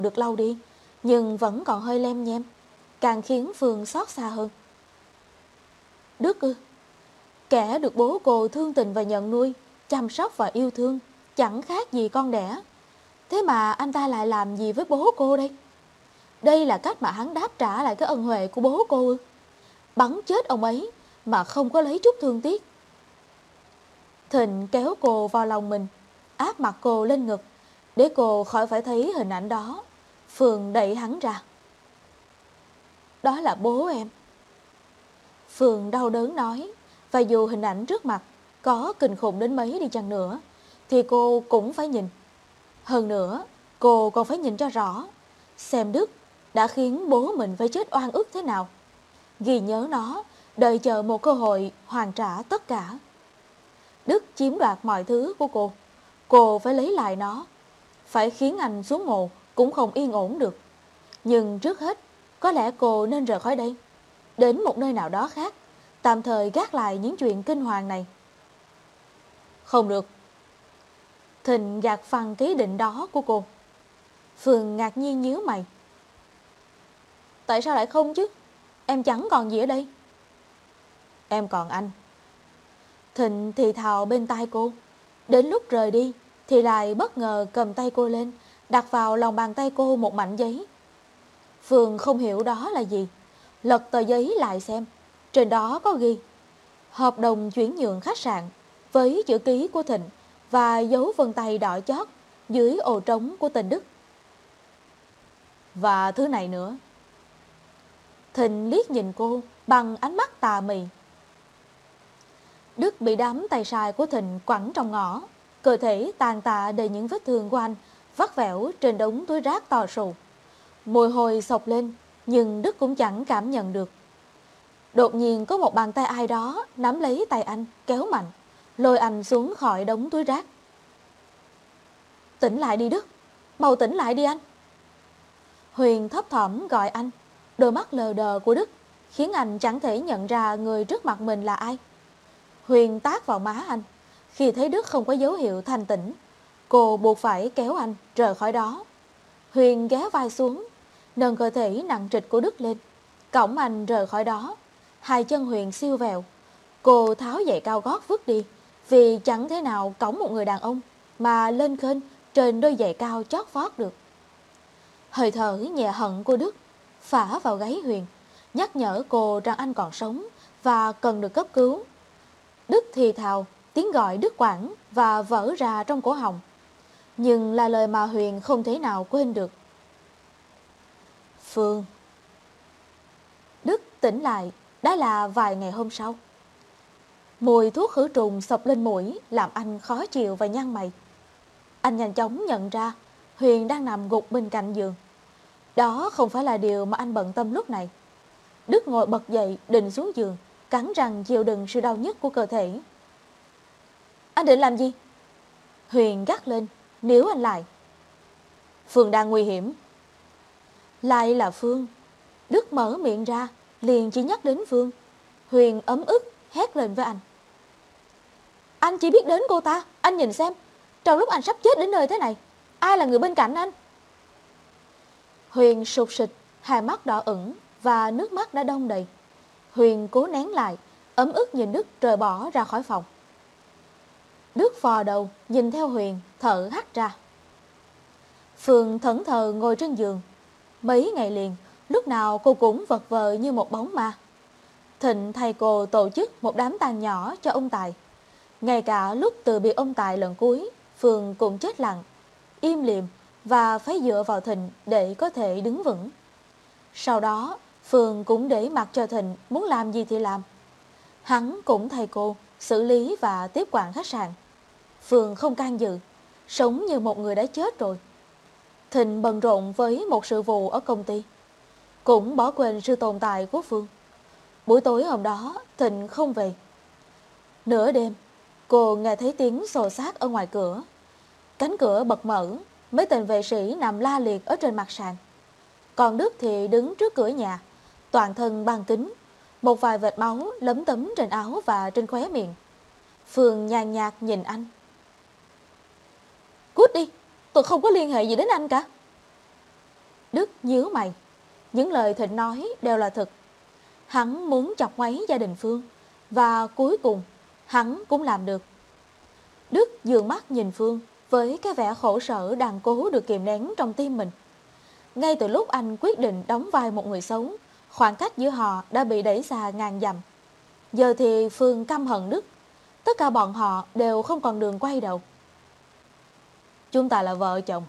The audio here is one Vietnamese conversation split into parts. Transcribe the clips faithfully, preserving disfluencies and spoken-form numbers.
được lau đi, nhưng vẫn còn hơi lem nhem, càng khiến Phương xót xa hơn. Đức ư? Kẻ được bố cô thương tình và nhận nuôi, chăm sóc và yêu thương, chẳng khác gì con đẻ. Thế mà anh ta lại làm gì với bố cô đây? Đây là cách mà hắn đáp trả lại cái ân huệ của bố cô ư? Bắn chết ông ấy mà không có lấy chút thương tiếc. Thịnh kéo cô vào lòng mình, áp mặt cô lên ngực, để cô khỏi phải thấy hình ảnh đó. Phương đẩy hắn ra. Đó là bố em. Phương đau đớn nói, và dù hình ảnh trước mặt có kinh khủng đến mấy đi chăng nữa, thì cô cũng phải nhìn. Hơn nữa, cô còn phải nhìn cho rõ, xem Đức đã khiến bố mình phải chết oan ức thế nào. Ghi nhớ nó, đợi chờ một cơ hội hoàn trả tất cả. Đức chiếm đoạt mọi thứ của cô, cô phải lấy lại nó. Phải khiến anh xuống mồ cũng không yên ổn được. Nhưng trước hết, có lẽ cô nên rời khỏi đây, đến một nơi nào đó khác, tạm thời gác lại những chuyện kinh hoàng này. Không được. Thịnh gạt phăng cái ý định đó của cô. Phương ngạc nhiên nhíu mày. Tại sao lại không chứ? Em chẳng còn gì ở đây. Em còn anh. Thịnh thì thào bên tai cô. Đến lúc rời đi thì lại bất ngờ cầm tay cô lên, đặt vào lòng bàn tay cô một mảnh giấy. Phương không hiểu đó là gì, lật tờ giấy lại xem. Trên đó có ghi hợp đồng chuyển nhượng khách sạn, với chữ ký của Thịnh và dấu vân tay đỏ chót dưới ô trống của tên Đức. Và thứ này nữa. Thịnh liếc nhìn cô bằng ánh mắt tà mị. Đức bị đám tay sai của Thịnh quẳng trong ngõ, cơ thể tàn tạ đầy những vết thương của anh vắt vẻo trên đống túi rác to sù. Mùi hôi xộc lên, nhưng Đức cũng chẳng cảm nhận được. Đột nhiên có một bàn tay ai đó nắm lấy tay anh, kéo mạnh, lôi anh xuống khỏi đống túi rác. Tỉnh lại đi Đức, mau tỉnh lại đi anh. Huyền thấp thỏm gọi anh. Đôi mắt lờ đờ của Đức khiến anh chẳng thể nhận ra người trước mặt mình là ai. Huyền tát vào má anh. Khi thấy Đức không có dấu hiệu thanh tỉnh, cô buộc phải kéo anh rời khỏi đó. Huyền ghé vai xuống, nâng cơ thể nặng trịch của Đức lên, cõng anh rời khỏi đó. Hai chân Huyền siêu vẹo. Cô tháo giày cao gót vứt đi, vì chẳng thể nào cõng một người đàn ông mà lên khênh trên đôi giày cao chót vót được. Hơi thở nhẹ hận của Đức phả vào gáy Huyền, nhắc nhở cô rằng anh còn sống và cần được cấp cứu. Đức thì thào tiếng gọi đứt quãng và vỡ ra trong cổ họng, nhưng là lời mà Huyền không thể nào quên được. Phương. Đức tỉnh lại đã là vài ngày hôm sau. Mùi thuốc khử trùng xộc lên mũi làm anh khó chịu và nhăn mày. Anh nhanh chóng nhận ra Huyền đang nằm gục bên cạnh giường. Đó không phải là điều mà anh bận tâm lúc này. Đức ngồi bật dậy định xuống giường, cắn răng chịu đựng sự đau nhức của cơ thể. Anh định làm gì? Huyền gắt lên, níu anh lại. Phương đang nguy hiểm. Lại là Phương. Đức mở miệng ra, liền chỉ nhắc đến Phương. Huyền ấm ức hét lên với anh. Anh chỉ biết đến cô ta, anh nhìn xem, trong lúc anh sắp chết đến nơi thế này, ai là người bên cạnh anh? Huyền sụt sịt, hai mắt đỏ ửng và nước mắt đã đong đầy. Huyền cố nén lại, ấm ức nhìn Đức rời bỏ ra khỏi phòng. Đức vò đầu nhìn theo Huyền, thở hắt ra. Phương thẫn thờ ngồi trên giường. Mấy ngày liền, lúc nào cô cũng vật vờ như một bóng ma. Thịnh thay cô tổ chức một đám tang nhỏ cho ông Tài. Ngay cả lúc từ biệt ông Tài lần cuối, Phương cũng chết lặng, im lìm và phải dựa vào Thịnh để có thể đứng vững. Sau đó, Phương cũng để mặc cho Thịnh muốn làm gì thì làm. Hắn cũng thay cô xử lý và tiếp quản khách sạn. Phương không can dự, sống như một người đã chết rồi. Thịnh bận rộn với một sự vụ ở công ty, cũng bỏ quên sự tồn tại của Phương. Buổi tối hôm đó, Thịnh không về. Nửa đêm, cô nghe thấy tiếng xô xát ở ngoài cửa. Cánh cửa bật mở, mấy tên vệ sĩ nằm la liệt ở trên mặt sàn. Còn Đức thì đứng trước cửa nhà, toàn thân băng kính, một vài vệt máu lấm tấm trên áo và trên khóe miệng. Phương nhàn nhạt nhìn anh. Cút đi, tôi không có liên hệ gì đến anh cả. Đức nhíu mày. Những lời Thịnh nói đều là thật. Hắn muốn chọc ngoáy gia đình Phương, và cuối cùng hắn cũng làm được. Đức dường mắt nhìn Phương với cái vẻ khổ sở đang cố được kìm nén trong tim mình. Ngay từ lúc anh quyết định đóng vai một người xấu, khoảng cách giữa họ đã bị đẩy xa ngàn dặm. Giờ thì Phương căm hận Đức. Tất cả bọn họ đều không còn đường quay đầu. Chúng ta là vợ chồng.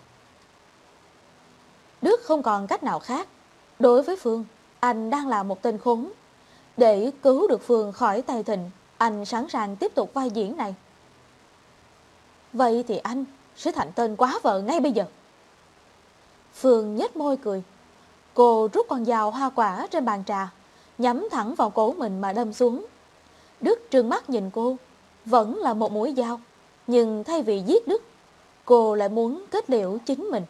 Đức không còn cách nào khác. Đối với Phương, anh đang là một tên khốn. Để cứu được Phương khỏi tay Thịnh, anh sẵn sàng tiếp tục vai diễn này. Vậy thì anh sẽ thành tên quá vợ ngay bây giờ. Phương nhếch môi cười. Cô rút con dao hoa quả trên bàn trà, nhắm thẳng vào cổ mình mà đâm xuống. Đức trừng mắt nhìn cô. Vẫn là một mũi dao, nhưng thay vì giết Đức, cô lại muốn kết liễu chính mình.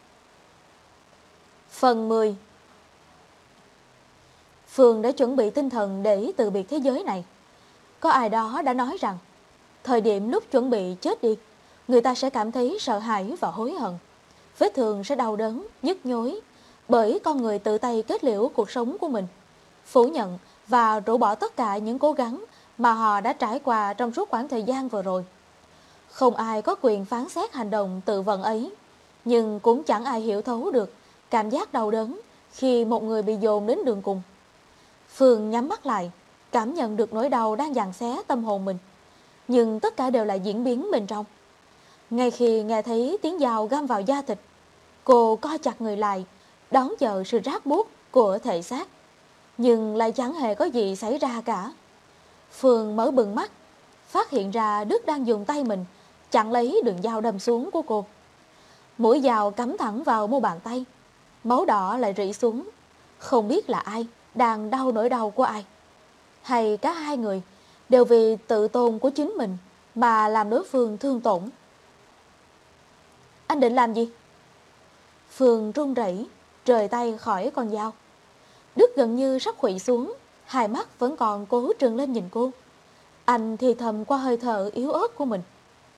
Phần mười. Phương đã chuẩn bị tinh thần để từ biệt thế giới này. Có ai đó đã nói rằng thời điểm lúc chuẩn bị chết đi, người ta sẽ cảm thấy sợ hãi và hối hận. Vết thương sẽ đau đớn, nhức nhối, bởi con người tự tay kết liễu cuộc sống của mình, phủ nhận và rũ bỏ tất cả những cố gắng mà họ đã trải qua trong suốt khoảng thời gian vừa rồi. Không ai có quyền phán xét hành động tự vận ấy, nhưng cũng chẳng ai hiểu thấu được cảm giác đau đớn khi một người bị dồn đến đường cùng. Phương nhắm mắt lại, cảm nhận được nỗi đau đang giằng xé tâm hồn mình, nhưng tất cả đều là diễn biến bên trong. Ngay khi nghe thấy tiếng dao găm vào da thịt, cô co chặt người lại, đón chờ sự rát buốt của thể xác, nhưng lại chẳng hề có gì xảy ra cả. Phương mở bừng mắt, phát hiện ra Đức đang dùng tay mình chặn lấy đường dao đâm xuống của cô. Mũi dao cắm thẳng vào mu bàn tay, máu đỏ lại rỉ xuống. Không biết là ai đang đau nỗi đau của ai, hay cả hai người đều vì tự tôn của chính mình mà làm đối phương thương tổn. Anh định làm gì? Phương run rẩy rời tay khỏi con dao. Đức gần như sắp khuỵu xuống, hai mắt vẫn còn cố trừng lên nhìn cô. Anh thì thầm qua hơi thở yếu ớt của mình.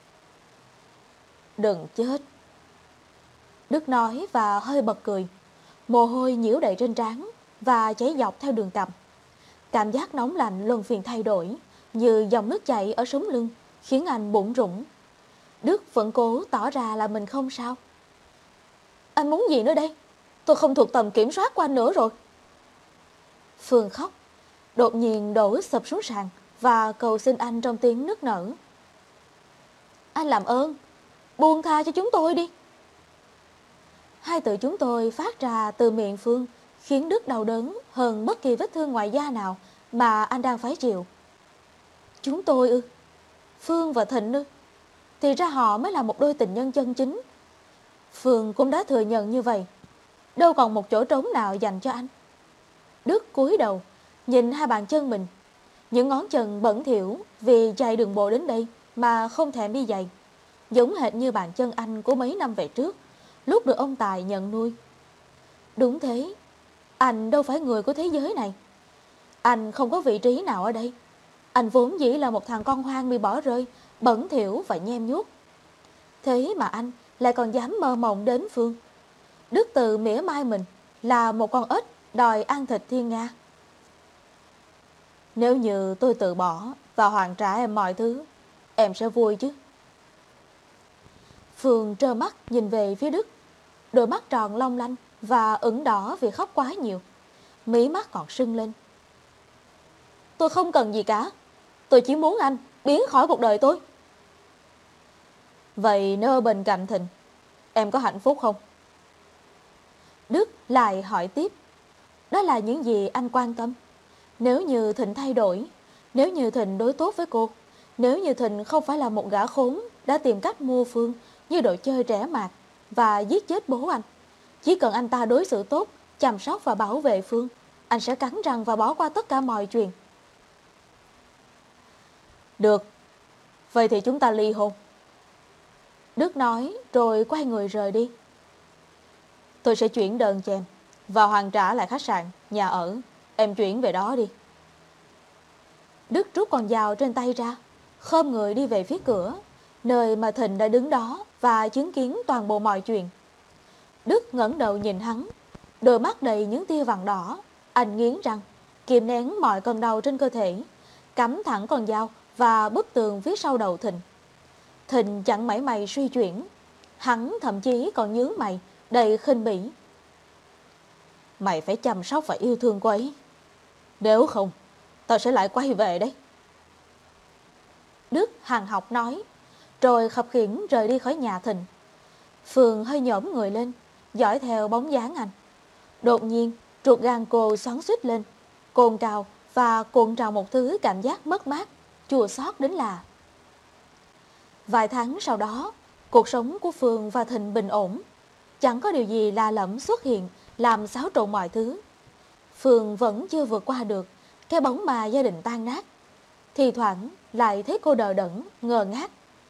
Đừng chết. Đức nói và hơi bật cười. Mồ hôi nhiễu đầy trên trán và chảy dọc theo đường cằm. Cảm giác nóng lạnh luân phiền thay đổi, như dòng nước chảy ở sống lưng, khiến anh bủn rủn. Đức vẫn cố tỏ ra là mình không sao. Anh muốn gì nữa đây? Tôi không thuộc tầm kiểm soát của anh nữa rồi. Phương khóc, đột nhiên đổ sập xuống sàn và cầu xin anh trong tiếng nức nở. Anh làm ơn, buông tha cho chúng tôi đi. Hai từ chúng tôi phát ra từ miệng Phương khiến Đức đau đớn hơn bất kỳ vết thương ngoài da nào mà anh đang phải chịu. Chúng tôi ư? Phương và Thịnh ư? Thì ra họ mới là một đôi tình nhân chân chính. Phương cũng đã thừa nhận như vậy. Đâu còn một chỗ trống nào dành cho anh. Đức cúi đầu nhìn hai bàn chân mình. Những ngón chân bẩn thỉu vì chạy đường bộ đến đây mà không thèm đi giày, giống hệt như bàn chân anh của mấy năm về trước, lúc được ông Tài nhận nuôi. Đúng thế, anh đâu phải người của thế giới này. Anh không có vị trí nào ở đây. Anh vốn dĩ là một thằng con hoang bị bỏ rơi, bẩn thỉu và nhem nhuốc. Thế mà anh lại còn dám mơ mộng đến Phương. Đức tự mỉa mai mình là một con ếch đòi ăn thịt thiên nga. Nếu như tôi từ bỏ và hoàn trả em mọi thứ, em sẽ vui chứ? Phương trơ mắt nhìn về phía Đức. Đôi mắt tròn long lanh và ửng đỏ vì khóc quá nhiều. Mí mắt còn sưng lên. Tôi không cần gì cả. Tôi chỉ muốn anh biến khỏi cuộc đời tôi. Vậy nếu ở bên cạnh Thịnh, em có hạnh phúc không? Đức lại hỏi tiếp. Đó là những gì anh quan tâm. Nếu như Thịnh thay đổi, nếu như Thịnh đối tốt với cô, nếu như Thịnh không phải là một gã khốn đã tìm cách mua Phương như đội chơi rẻ mạt và giết chết bố anh, chỉ cần anh ta đối xử tốt, chăm sóc và bảo vệ Phương, anh sẽ cắn răng và bỏ qua tất cả mọi chuyện. Được, vậy thì chúng ta ly hôn. Đức nói rồi quay người rời đi. Tôi sẽ chuyển đơn cho em và hoàn trả lại khách sạn, nhà ở. Em chuyển về đó đi. Đức rút con dao trên tay ra, khom người đi về phía cửa, nơi mà Thịnh đã đứng đó và chứng kiến toàn bộ mọi chuyện. Đức ngẩng đầu nhìn hắn, Đôi mắt đầy những tia vàng đỏ. Anh nghiến răng, kìm nén mọi cơn đau trên cơ thể, cắm thẳng con dao và bức tường phía sau đầu Thịnh. Thịnh chẳng mảy may suy chuyển. Hắn thậm chí còn nhướng mày đầy khinh bỉ. Mày phải chăm sóc và yêu thương cô ấy. Nếu không, tao sẽ lại quay về đấy. Đức hằn học nói, rồi khập khiễng rời đi khỏi nhà Thịnh. Phương hơi nhổm người lên, dõi theo bóng dáng anh. Đột nhiên, ruột gan cô xoắn xuýt lên, cồn cào và cuộn trào một thứ cảm giác mất mát, chua xót đến lạ. Vài tháng sau đó, cuộc sống của Phương và Thịnh bình ổn. Chẳng có điều gì lạ lẫm xuất hiện làm xáo trộn mọi thứ. Phương vẫn chưa vượt qua được cái bóng ma gia đình tan nát. Thì thoảng lại thấy cô đờ đẫn, ngơ ngác.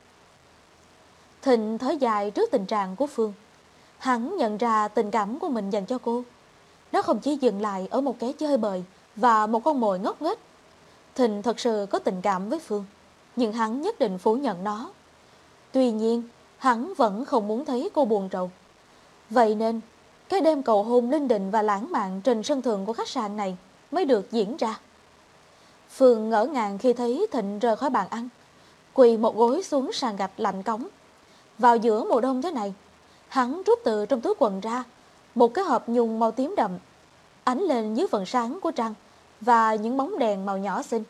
Thịnh thở dài trước tình trạng của Phương. Hắn nhận ra tình cảm của mình dành cho cô. Nó không chỉ dừng lại ở một kẻ chơi bời và một con mồi ngốc nghếch. Thịnh thật sự có tình cảm với Phương, nhưng hắn nhất định phủ nhận nó. Tuy nhiên, hắn vẫn không muốn thấy cô buồn rầu. Vậy nên, cái đêm cầu hôn linh đình và lãng mạn trên sân thượng của khách sạn này mới được diễn ra. Phương ngỡ ngàng khi thấy Thịnh rời khỏi bàn ăn, quỳ một gối xuống sàn gạch lạnh cống. Vào giữa mùa đông thế này, hắn rút từ trong túi quần ra một cái hộp nhung màu tím đậm, ánh lên dưới phần sáng của trăng và những bóng đèn màu nhỏ xinh.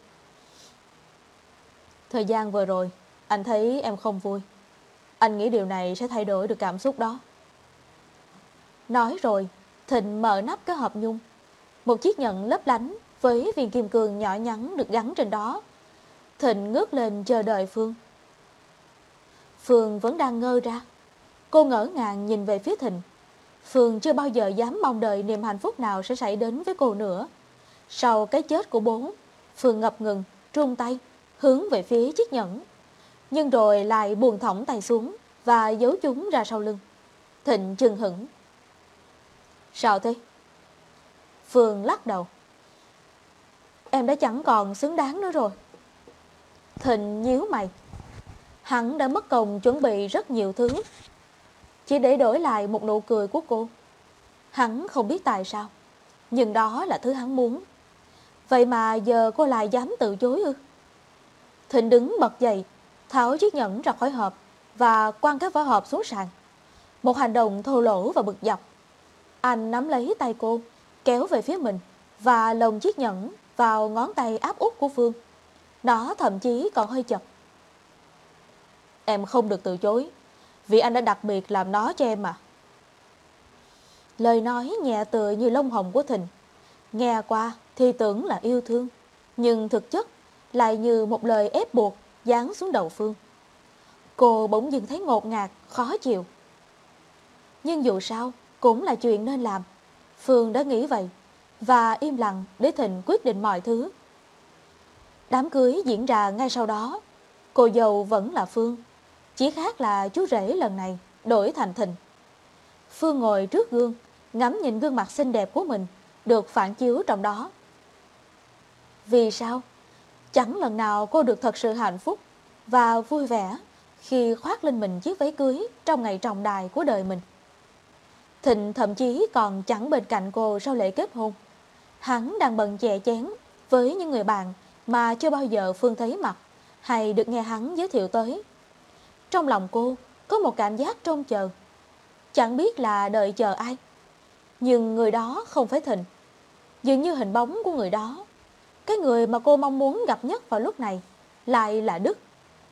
Thời gian vừa rồi, anh thấy em không vui. Anh nghĩ điều này sẽ thay đổi được cảm xúc đó. Nói rồi, Thịnh mở nắp cái hộp nhung. Một chiếc nhẫn lấp lánh với viên kim cương nhỏ nhắn được gắn trên đó. Thịnh ngước lên chờ đợi Phương. Phương vẫn đang ngơ ra. Cô ngỡ ngàng nhìn về phía Thịnh. Phương chưa bao giờ dám mong đợi niềm hạnh phúc nào sẽ xảy đến với cô nữa. Sau cái chết của bố, Phương ngập ngừng, run tay, hướng về phía chiếc nhẫn. Nhưng rồi lại buông thõng tay xuống và giấu chúng ra sau lưng. Thịnh chừng hững. Sao thế? Phương lắc đầu. Em đã chẳng còn xứng đáng nữa rồi. Thịnh nhíu mày. Hắn đã mất công chuẩn bị rất nhiều thứ, chỉ để đổi lại một nụ cười của cô. Hắn không biết tại sao, nhưng đó là thứ hắn muốn. Vậy mà giờ cô lại dám từ chối ư? Thịnh đứng bật dậy, tháo chiếc nhẫn ra khỏi hộp và quăng cái vỏ hộp xuống sàn. Một hành động thô lỗ và bực dọc. Anh nắm lấy tay cô, kéo về phía mình và lồng chiếc nhẫn vào ngón tay áp út của Phương. Nó thậm chí còn hơi chật. Em không được từ chối, vì anh đã đặc biệt làm nó cho em mà. Lời nói nhẹ tựa như lông hồng của Thịnh. Nghe qua thì tưởng là yêu thương, nhưng thực chất lại như một lời ép buộc giáng xuống đầu Phương. Cô bỗng dưng thấy ngột ngạt, khó chịu. Nhưng dù sao cũng là chuyện nên làm. Phương đã nghĩ vậy và im lặng để Thịnh quyết định mọi thứ. Đám cưới diễn ra ngay sau đó. Cô dâu vẫn là Phương, chỉ khác là chú rể lần này đổi thành Thịnh. Phương ngồi trước gương, ngắm nhìn gương mặt xinh đẹp của mình được phản chiếu trong đó. Vì sao? Chẳng lần nào cô được thật sự hạnh phúc và vui vẻ khi khoác lên mình chiếc váy cưới trong ngày trọng đại của đời mình. Thịnh thậm chí còn chẳng bên cạnh cô sau lễ kết hôn. Hắn đang bận chè chén với những người bạn mà chưa bao giờ Phương thấy mặt hay được nghe hắn giới thiệu tới. Trong lòng cô có một cảm giác trông chờ, chẳng biết là đợi chờ ai. Nhưng người đó không phải Thịnh. Dường như hình bóng của người đó, cái người mà cô mong muốn gặp nhất vào lúc này, lại là Đức.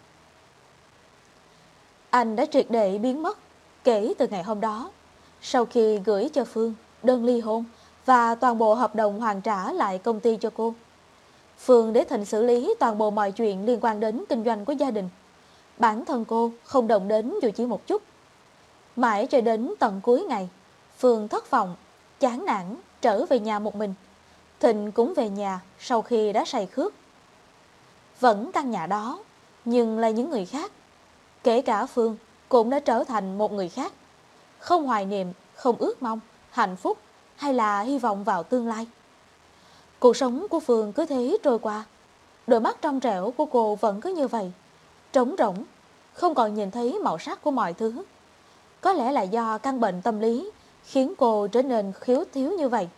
Anh đã triệt để biến mất kể từ ngày hôm đó, sau khi gửi cho Phương đơn ly hôn và toàn bộ hợp đồng hoàn trả lại công ty cho cô. Phương để Thịnh xử lý toàn bộ mọi chuyện liên quan đến kinh doanh của gia đình. Bản thân cô không động đến dù chỉ một chút. Mãi cho đến tận cuối ngày, Phương thất vọng, chán nản trở về nhà một mình. Thịnh cũng về nhà sau khi đã say khướt. Vẫn căn nhà đó, nhưng là những người khác. Kể cả Phương cũng đã trở thành một người khác. Không hoài niệm, không ước mong, hạnh phúc hay là hy vọng vào tương lai. Cuộc sống của Phương cứ thế trôi qua. Đôi mắt trong trẻo của cô vẫn cứ như vậy, trống rỗng, không còn nhìn thấy màu sắc của mọi thứ. Có lẽ là do căn bệnh tâm lý khiến cô trở nên khiếu thiếu như vậy.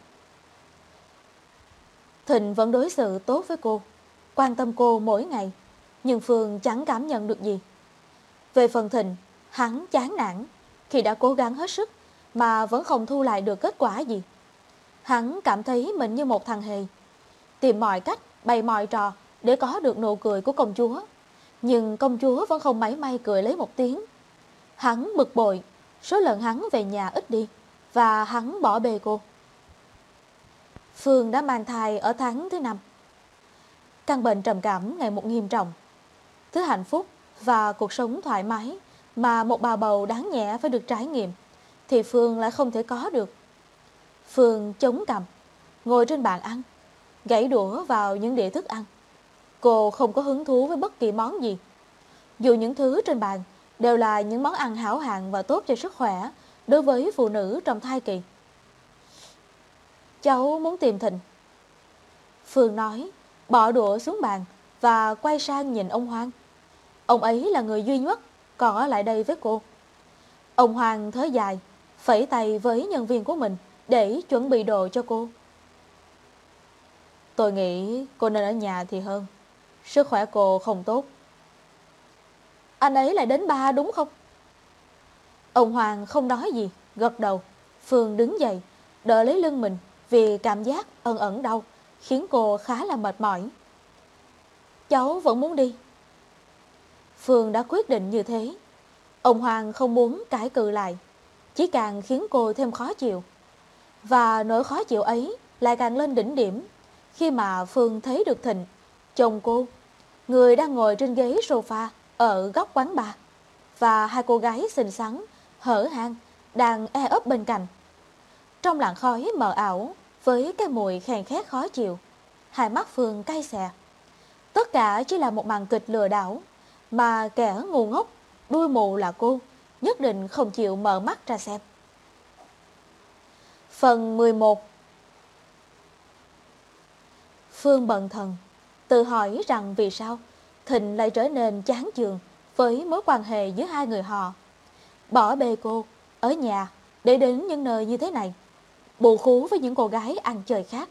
Thịnh vẫn đối xử tốt với cô, quan tâm cô mỗi ngày, nhưng Phương chẳng cảm nhận được gì. Về phần Thịnh, hắn chán nản khi đã cố gắng hết sức mà vẫn không thu lại được kết quả gì. Hắn cảm thấy mình như một thằng hề, tìm mọi cách, bày mọi trò để có được nụ cười của công chúa. Nhưng công chúa vẫn không mảy may cười lấy một tiếng. Hắn bực bội, số lần hắn về nhà ít đi và hắn bỏ bê cô. Phương đã mang thai ở tháng thứ năm. Căn bệnh trầm cảm ngày một nghiêm trọng. Thứ hạnh phúc và cuộc sống thoải mái mà một bà bầu đáng nhẹ phải được trải nghiệm thì Phương lại không thể có được. Phương chống cằm, ngồi trên bàn ăn, gãy đũa vào những đĩa thức ăn. Cô không có hứng thú với bất kỳ món gì, dù những thứ trên bàn đều là những món ăn hảo hạng và tốt cho sức khỏe đối với phụ nữ trong thai kỳ. Cháu muốn tìm Thịnh. Phương nói, bỏ đũa xuống bàn và quay sang nhìn ông Hoan. Ông ấy là người duy nhất còn ở lại đây với cô. Ông Hoan thở dài, phẩy tay với nhân viên của mình để chuẩn bị đồ cho cô. Tôi nghĩ cô nên ở nhà thì hơn. Sức khỏe cô không tốt. Anh ấy lại đến ba đúng không? Ông Hoàng không nói gì, gật đầu. Phương đứng dậy, đỡ lấy lưng mình vì cảm giác ẩn ẩn đau khiến cô khá là mệt mỏi. Cháu vẫn muốn đi. Phương đã quyết định như thế. Ông Hoàng không muốn cãi cự lại, chỉ càng khiến cô thêm khó chịu. Và nỗi khó chịu ấy lại càng lên đỉnh điểm khi mà Phương thấy được Thịnh, chồng cô, người đang ngồi trên ghế sofa ở góc quán bar, và hai cô gái xinh xắn, hở hang đang e ấp bên cạnh. Trong làn khói mờ ảo với cái mùi khèn khét khó chịu, hai mắt Phương cay xè. Tất cả chỉ là một màn kịch lừa đảo mà kẻ ngu ngốc, đuôi mù là cô nhất định không chịu mở mắt ra xem. Phần mười một. Phương bần thần, tự hỏi rằng vì sao Thịnh lại trở nên chán chường với mối quan hệ giữa hai người họ. Bỏ bê cô ở nhà để đến những nơi như thế này, bù khú với những cô gái ăn chơi khác.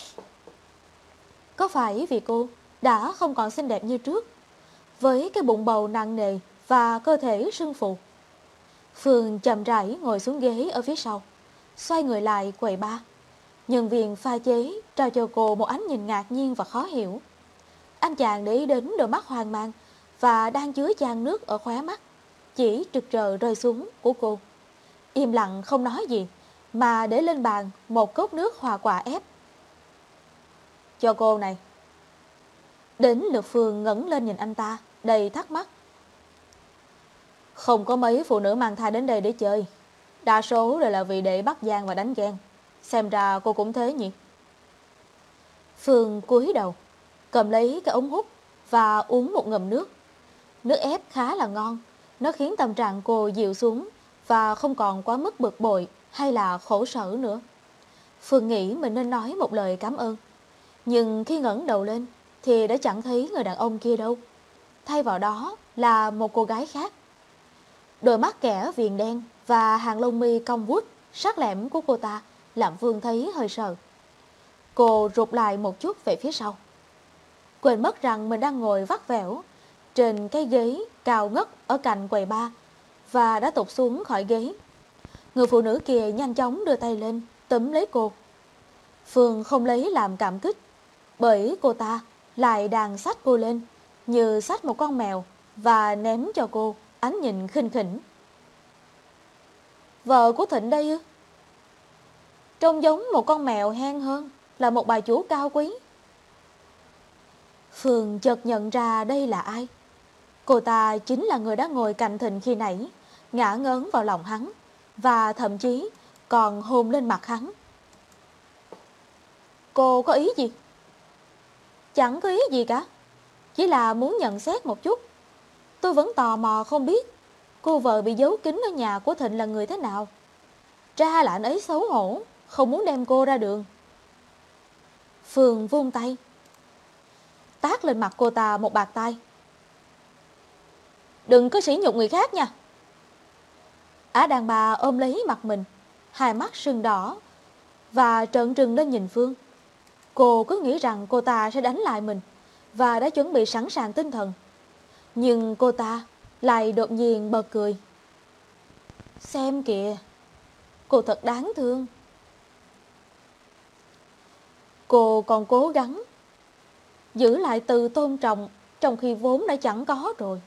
Có phải vì cô đã không còn xinh đẹp như trước, với cái bụng bầu nặng nề và cơ thể sưng phù? Phương chậm rãi ngồi xuống ghế ở phía sau, xoay người lại quầy bar. Nhân viên pha chế trao cho cô một ánh nhìn ngạc nhiên và khó hiểu. Anh chàng để ý đến đôi mắt hoang mang và đang chứa chan nước ở khóe mắt chỉ trực trờ rơi xuống của cô. Im lặng không nói gì mà để lên bàn một cốc nước hoa quả ép. Cho cô này. Đến lượt Phương ngẩng lên nhìn anh ta đầy thắc mắc. Không có mấy phụ nữ mang thai đến đây để chơi, đa số đều là vì để bắt gian và đánh ghen. Xem ra cô cũng thế nhỉ? Phương cúi đầu, cầm lấy cái ống hút và uống một ngụm nước. Nước ép khá là ngon, nó khiến tâm trạng cô dịu xuống và không còn quá mức bực bội hay là khổ sở nữa. Phương nghĩ mình nên nói một lời cảm ơn, nhưng khi ngẩng đầu lên thì đã chẳng thấy người đàn ông kia đâu. Thay vào đó là một cô gái khác. Đôi mắt kẻ viền đen và hàng lông mi cong vút sắc lẹm của cô ta làm Phương thấy hơi sợ. Cô rụt lại một chút về phía sau, quên mất rằng mình đang ngồi vắt vẻo trên cái ghế cao ngất ở cạnh quầy bar và đã tụt xuống khỏi ghế. Người phụ nữ kia nhanh chóng đưa tay lên túm lấy cô. Phương không lấy làm cảm kích, bởi cô ta lại đang xách cô lên như xách một con mèo và ném cho cô ánh nhìn khinh khỉnh. Vợ của Thịnh đây ư? Trông giống một con mèo hen hơn là một bà chủ cao quý. Phương chợt nhận ra đây là ai. Cô ta chính là người đã ngồi cạnh Thịnh khi nãy, ngã ngớn vào lòng hắn và thậm chí còn hôn lên mặt hắn. Cô có ý gì? Chẳng có ý gì cả, chỉ là muốn nhận xét một chút. Tôi vẫn tò mò không biết cô vợ bị giấu kín ở nhà của Thịnh là người thế nào. Ra là anh ấy xấu hổ, không muốn đem cô ra đường. Phương vung tay tát lên mặt cô ta một bạt tay. Đừng có sỉ nhục người khác nha. Ả đàn bà ôm lấy mặt mình, hai mắt sưng đỏ và trợn trừng lên nhìn Phương. Cô cứ nghĩ rằng cô ta sẽ đánh lại mình và đã chuẩn bị sẵn sàng tinh thần. Nhưng cô ta lại đột nhiên bật cười. Xem kìa, cô thật đáng thương. Cô còn cố gắng giữ lại từ tôn trọng trong khi vốn đã chẳng có rồi.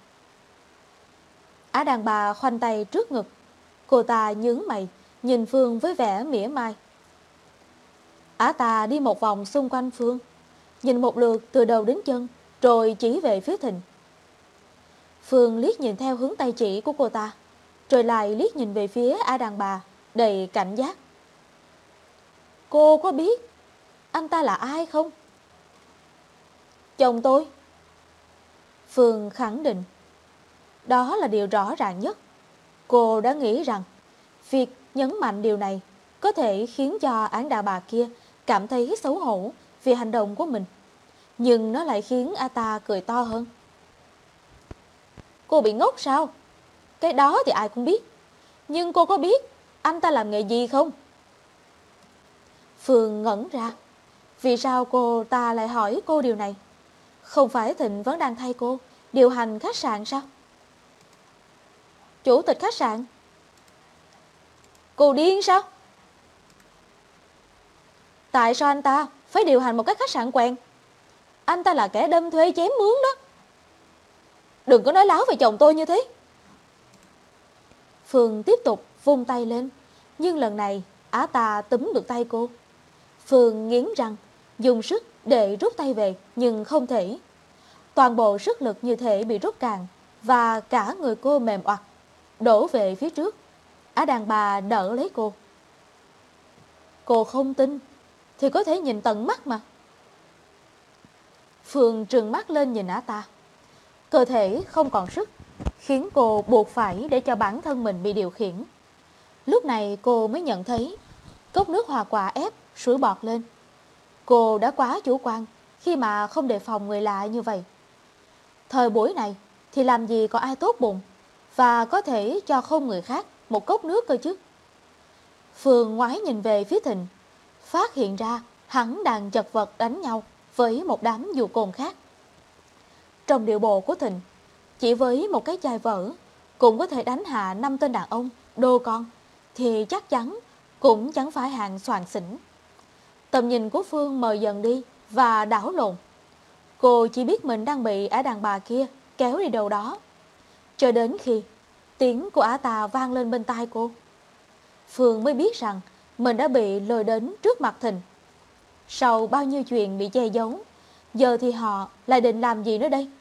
Ả đàn bà khoanh tay trước ngực. Cô ta nhướng mày nhìn Phương với vẻ mỉa mai. Ả ta đi một vòng xung quanh Phương, nhìn một lượt từ đầu đến chân, rồi chỉ về phía Thịnh. Phương liếc nhìn theo hướng tay chỉ của cô ta, rồi lại liếc nhìn về phía Ả đàn bà đầy cảnh giác. Cô có biết anh ta là ai không? Chồng tôi. Phương khẳng định. Đó là điều rõ ràng nhất. Cô đã nghĩ rằng việc nhấn mạnh điều này có thể khiến cho Ả đàn bà kia cảm thấy xấu hổ vì hành động của mình. Nhưng nó lại khiến ả ta cười to hơn. Cô bị ngốc sao? Cái đó thì ai cũng biết. Nhưng cô có biết anh ta làm nghề gì không? Phương ngẩn ra. Vì sao cô ta lại hỏi cô điều này? Không phải Thịnh vẫn đang thay cô điều hành khách sạn sao? Chủ tịch khách sạn? Cô điên sao? Tại sao anh ta phải điều hành một cái khách sạn quèn? Anh ta là kẻ đâm thuê chém mướn đó. Đừng có nói láo về chồng tôi như thế. Phương tiếp tục vung tay lên. Nhưng lần này ả ta túm được tay cô. Phương nghiến răng, dùng sức để rút tay về, nhưng không thể. Toàn bộ sức lực như thể bị rút cạn, và cả người cô mềm oặt, đổ về phía trước. Ả đàn bà đỡ lấy cô. Cô không tin thì có thể nhìn tận mắt mà. Phương trừng mắt lên nhìn ả ta. Cơ thể không còn sức, khiến cô buộc phải để cho bản thân mình bị điều khiển. Lúc này cô mới nhận thấy cốc nước hoa quả ép sủi bọt lên. Cô đã quá chủ quan khi mà không đề phòng người lạ như vậy. Thời buổi này thì làm gì có ai tốt bụng và có thể cho không người khác một cốc nước cơ chứ. Phương ngoái nhìn về phía Thịnh, phát hiện ra hắn đang chật vật đánh nhau với một đám dù cồn khác. Trong điệu bộ của Thịnh, chỉ với một cái chai vỡ cũng có thể đánh hạ năm tên đàn ông đô con, thì chắc chắn cũng chẳng phải hạng soàn xỉn. Tầm nhìn của Phương mờ dần đi và đảo lộn. Cô chỉ biết mình đang bị ả đàn bà kia kéo đi đâu đó, cho đến khi tiếng của ả ta vang lên bên tai cô. Phương mới biết rằng mình đã bị lôi đến trước mặt Thịnh. Sau bao nhiêu chuyện bị che giấu, giờ thì họ lại định làm gì nữa đây?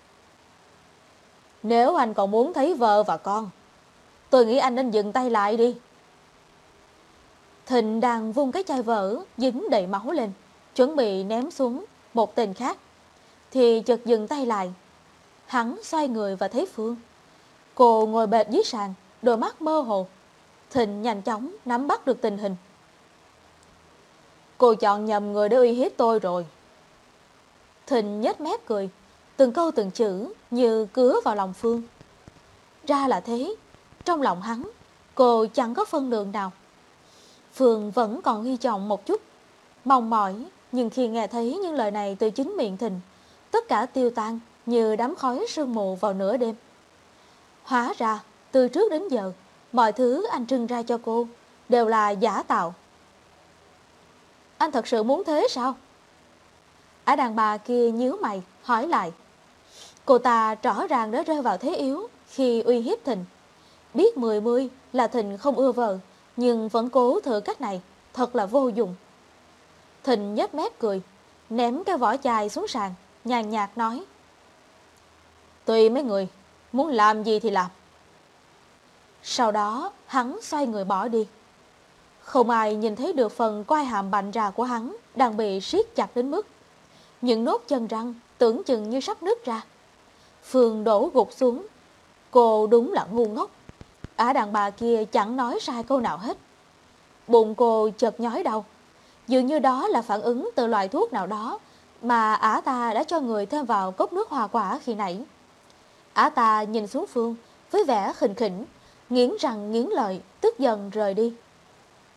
Nếu anh còn muốn thấy vợ và con, tôi nghĩ anh nên dừng tay lại đi. Thịnh đang vung cái chai vỡ dính đầy máu lên, chuẩn bị ném xuống một tên khác, thì chợt dừng tay lại. Hắn xoay người và thấy Phương. Cô ngồi bệt dưới sàn, đôi mắt mơ hồ. Thịnh nhanh chóng nắm bắt được tình hình. Cô chọn nhầm người để uy hiếp tôi rồi. Thịnh nhếch mép cười, từng câu từng chữ như cứa vào lòng Phương. Ra là thế, trong lòng hắn, cô chẳng có phân lượng nào. Phương vẫn còn hy vọng một chút, mong mỏi, nhưng khi nghe thấy những lời này từ chính miệng Thịnh, tất cả tiêu tan như đám khói sương mù vào nửa đêm. Hóa ra, từ trước đến giờ, mọi thứ anh trưng ra cho cô đều là giả tạo. Anh thật sự muốn thế sao? Ả đàn bà kia nhíu mày, hỏi lại. Cô ta rõ ràng đã rơi vào thế yếu khi uy hiếp Thịnh. Biết mười mươi là Thịnh không ưa vợ, nhưng vẫn cố thử cách này, thật là vô dụng. Thịnh nhếch mép cười, ném cái vỏ chai xuống sàn, nhàn nhạt nói. Tùy mấy người, muốn làm gì thì làm. Sau đó hắn xoay người bỏ đi. Không ai nhìn thấy được phần quai hàm bạnh rà của hắn đang bị siết chặt đến mức những nốt chân răng tưởng chừng như sắp nứt ra. Phương đổ gục xuống. Cô đúng là ngu ngốc. Ả đàn bà kia chẳng nói sai câu nào hết. Bụng cô chợt nhói đau, dường như đó là phản ứng từ loại thuốc nào đó mà ả ta đã cho người thêm vào cốc nước hoa quả khi nãy. Ả ta nhìn xuống Phương với vẻ khình khỉnh, nghiến răng nghiến lợi, tức giận rời đi.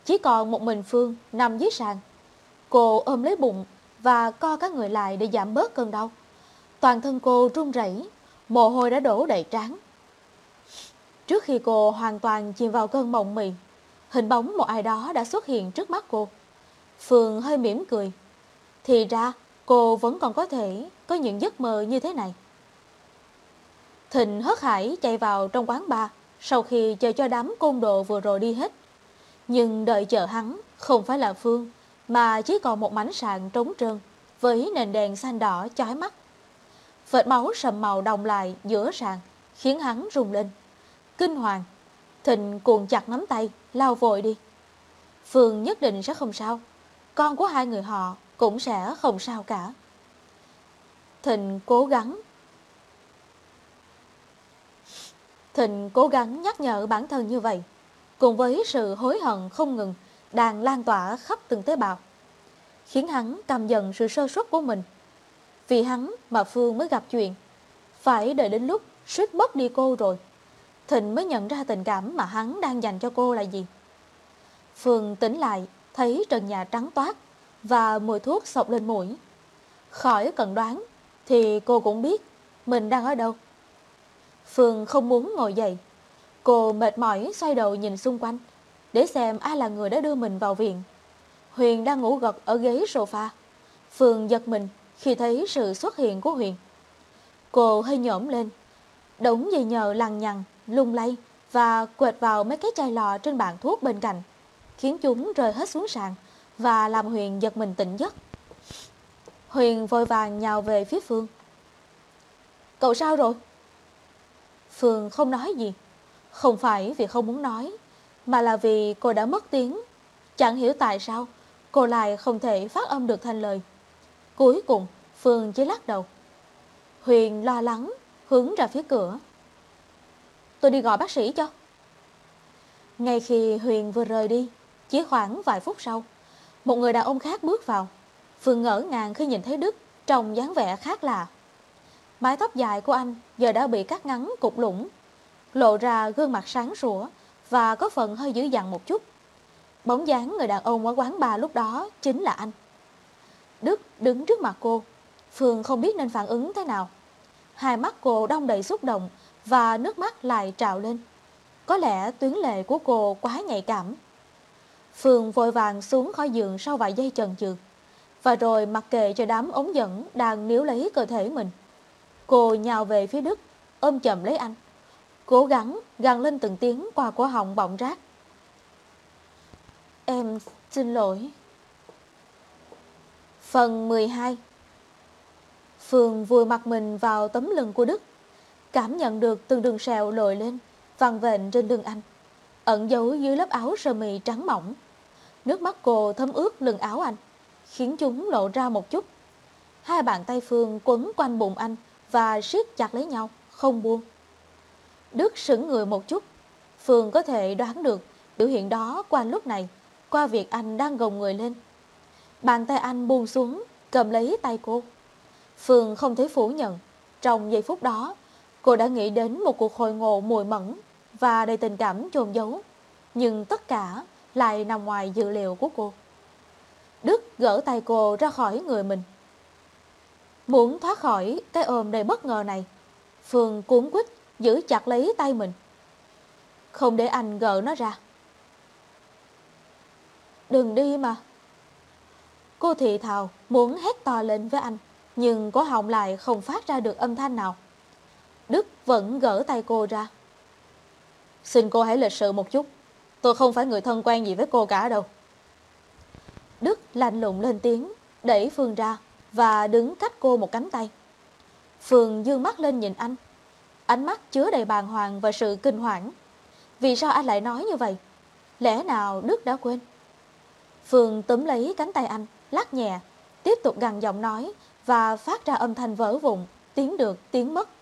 Chỉ còn một mình Phương nằm dưới sàn. Cô ôm lấy bụng và co các người lại để giảm bớt cơn đau. Toàn thân cô run rẩy, mồ hôi đã đổ đầy trán. Trước khi cô hoàn toàn chìm vào cơn mộng mị, hình bóng một ai đó đã xuất hiện trước mắt cô. Phương hơi mỉm cười. Thì ra cô vẫn còn có thể có những giấc mơ như thế này. Thịnh hớt hải chạy vào trong quán bar sau khi chờ cho đám côn đồ vừa rồi đi hết. Nhưng đợi chờ hắn không phải là Phương, mà chỉ còn một mảnh sàn trống trơn với nền đèn xanh đỏ chói mắt. Vệt máu sầm màu đọng lại giữa sàn khiến hắn rùng lên. Kinh hoàng, Thịnh cuồng chặt nắm tay, lao vội đi. Phương nhất định sẽ không sao. Con của hai người họ cũng sẽ không sao cả. Thịnh cố gắng. Thịnh cố gắng nhắc nhở bản thân như vậy, cùng với sự hối hận không ngừng đang lan tỏa khắp từng tế bào, khiến hắn căm giận sự sơ suất của mình. Vì hắn mà Phương mới gặp chuyện. Phải đợi đến lúc suýt mất đi cô rồi, Thịnh mới nhận ra tình cảm mà hắn đang dành cho cô là gì. Phương tỉnh lại, thấy trần nhà trắng toát và mùi thuốc xộc lên mũi. Khỏi cần đoán thì cô cũng biết mình đang ở đâu. Phương không muốn ngồi dậy. Cô mệt mỏi xoay đầu nhìn xung quanh để xem ai là người đã đưa mình vào viện. Huyền đang ngủ gật ở ghế sofa. Phương giật mình khi thấy sự xuất hiện của Huyền. Cô hơi nhổm lên. Đống giày nhờ lằng nhằng, lung lay và quệt vào mấy cái chai lọ trên bàn thuốc bên cạnh, khiến chúng rơi hết xuống sàn và làm Huyền giật mình tỉnh giấc. Huyền vội vàng nhào về phía Phương. Cậu sao rồi? Phương không nói gì. Không phải vì không muốn nói, mà là vì cô đã mất tiếng. Chẳng hiểu tại sao cô lại không thể phát âm được thành lời. Cuối cùng Phương chỉ lắc đầu. Huyền lo lắng hướng ra phía cửa. Tôi đi gọi bác sĩ cho. Ngay khi Huyền vừa rời đi, chỉ khoảng vài phút sau, một người đàn ông khác bước vào. Phương ngỡ ngàng khi nhìn thấy Đức trông dáng vẻ khác lạ. Mái tóc dài của anh giờ đã bị cắt ngắn cụt lủng, lộ ra gương mặt sáng sủa và có phần hơi dữ dằn một chút. Bóng dáng người đàn ông ở quán bar lúc đó chính là anh. Đức đứng trước mặt cô. Phương không biết nên phản ứng thế nào. Hai mắt cô đong đầy xúc động và nước mắt lại trào lên. Có lẽ tuyến lệ của cô quá nhạy cảm. Phương vội vàng xuống khỏi giường sau vài giây chần chừ, và rồi mặc kệ cho đám ống dẫn đang níu lấy cơ thể mình. Cô nhào về phía Đức, ôm chầm lấy anh, cố gắng gằn lên từng tiếng qua cổ họng bọng rát. Em xin lỗi. Phần mười hai. Phương vùi mặt mình vào tấm lưng của Đức, cảm nhận được từng đường sẹo lồi lên, vằn vện trên lưng anh, ẩn giấu dưới lớp áo sơ mi trắng mỏng. Nước mắt cô thấm ướt lưng áo anh, khiến chúng lộ ra một chút. Hai bàn tay Phương quấn quanh bụng anh và siết chặt lấy nhau, không buông. Đức sững người một chút. Phương có thể đoán được biểu hiện đó qua lúc này, qua việc anh đang gồng người lên. Bàn tay anh buông xuống, cầm lấy tay cô. Phương không thể phủ nhận, trong giây phút đó, cô đã nghĩ đến một cuộc hội ngộ mùi mẫn và đầy tình cảm chôn giấu. Nhưng tất cả lại nằm ngoài dự liệu của cô. Đức gỡ tay cô ra khỏi người mình. Muốn thoát khỏi cái ôm đầy bất ngờ này, Phương cuống quýt giữ chặt lấy tay mình, không để anh gỡ nó ra. Đừng đi mà. Cô thì thào muốn hét to lên với anh, nhưng cổ họng lại không phát ra được âm thanh nào. Đức vẫn gỡ tay cô ra. Xin cô hãy lịch sự một chút. Tôi không phải người thân quen gì với cô cả đâu. Đức lạnh lùng lên tiếng, đẩy Phương ra và đứng cách cô một cánh tay. Phương dương mắt lên nhìn anh, ánh mắt chứa đầy bàng hoàng và sự kinh hoảng. Vì sao anh lại nói như vậy? Lẽ nào Đức đã quên? Phương túm lấy cánh tay anh, lắc nhẹ, tiếp tục gằn giọng nói và phát ra âm thanh vỡ vụn, tiếng được tiếng mất.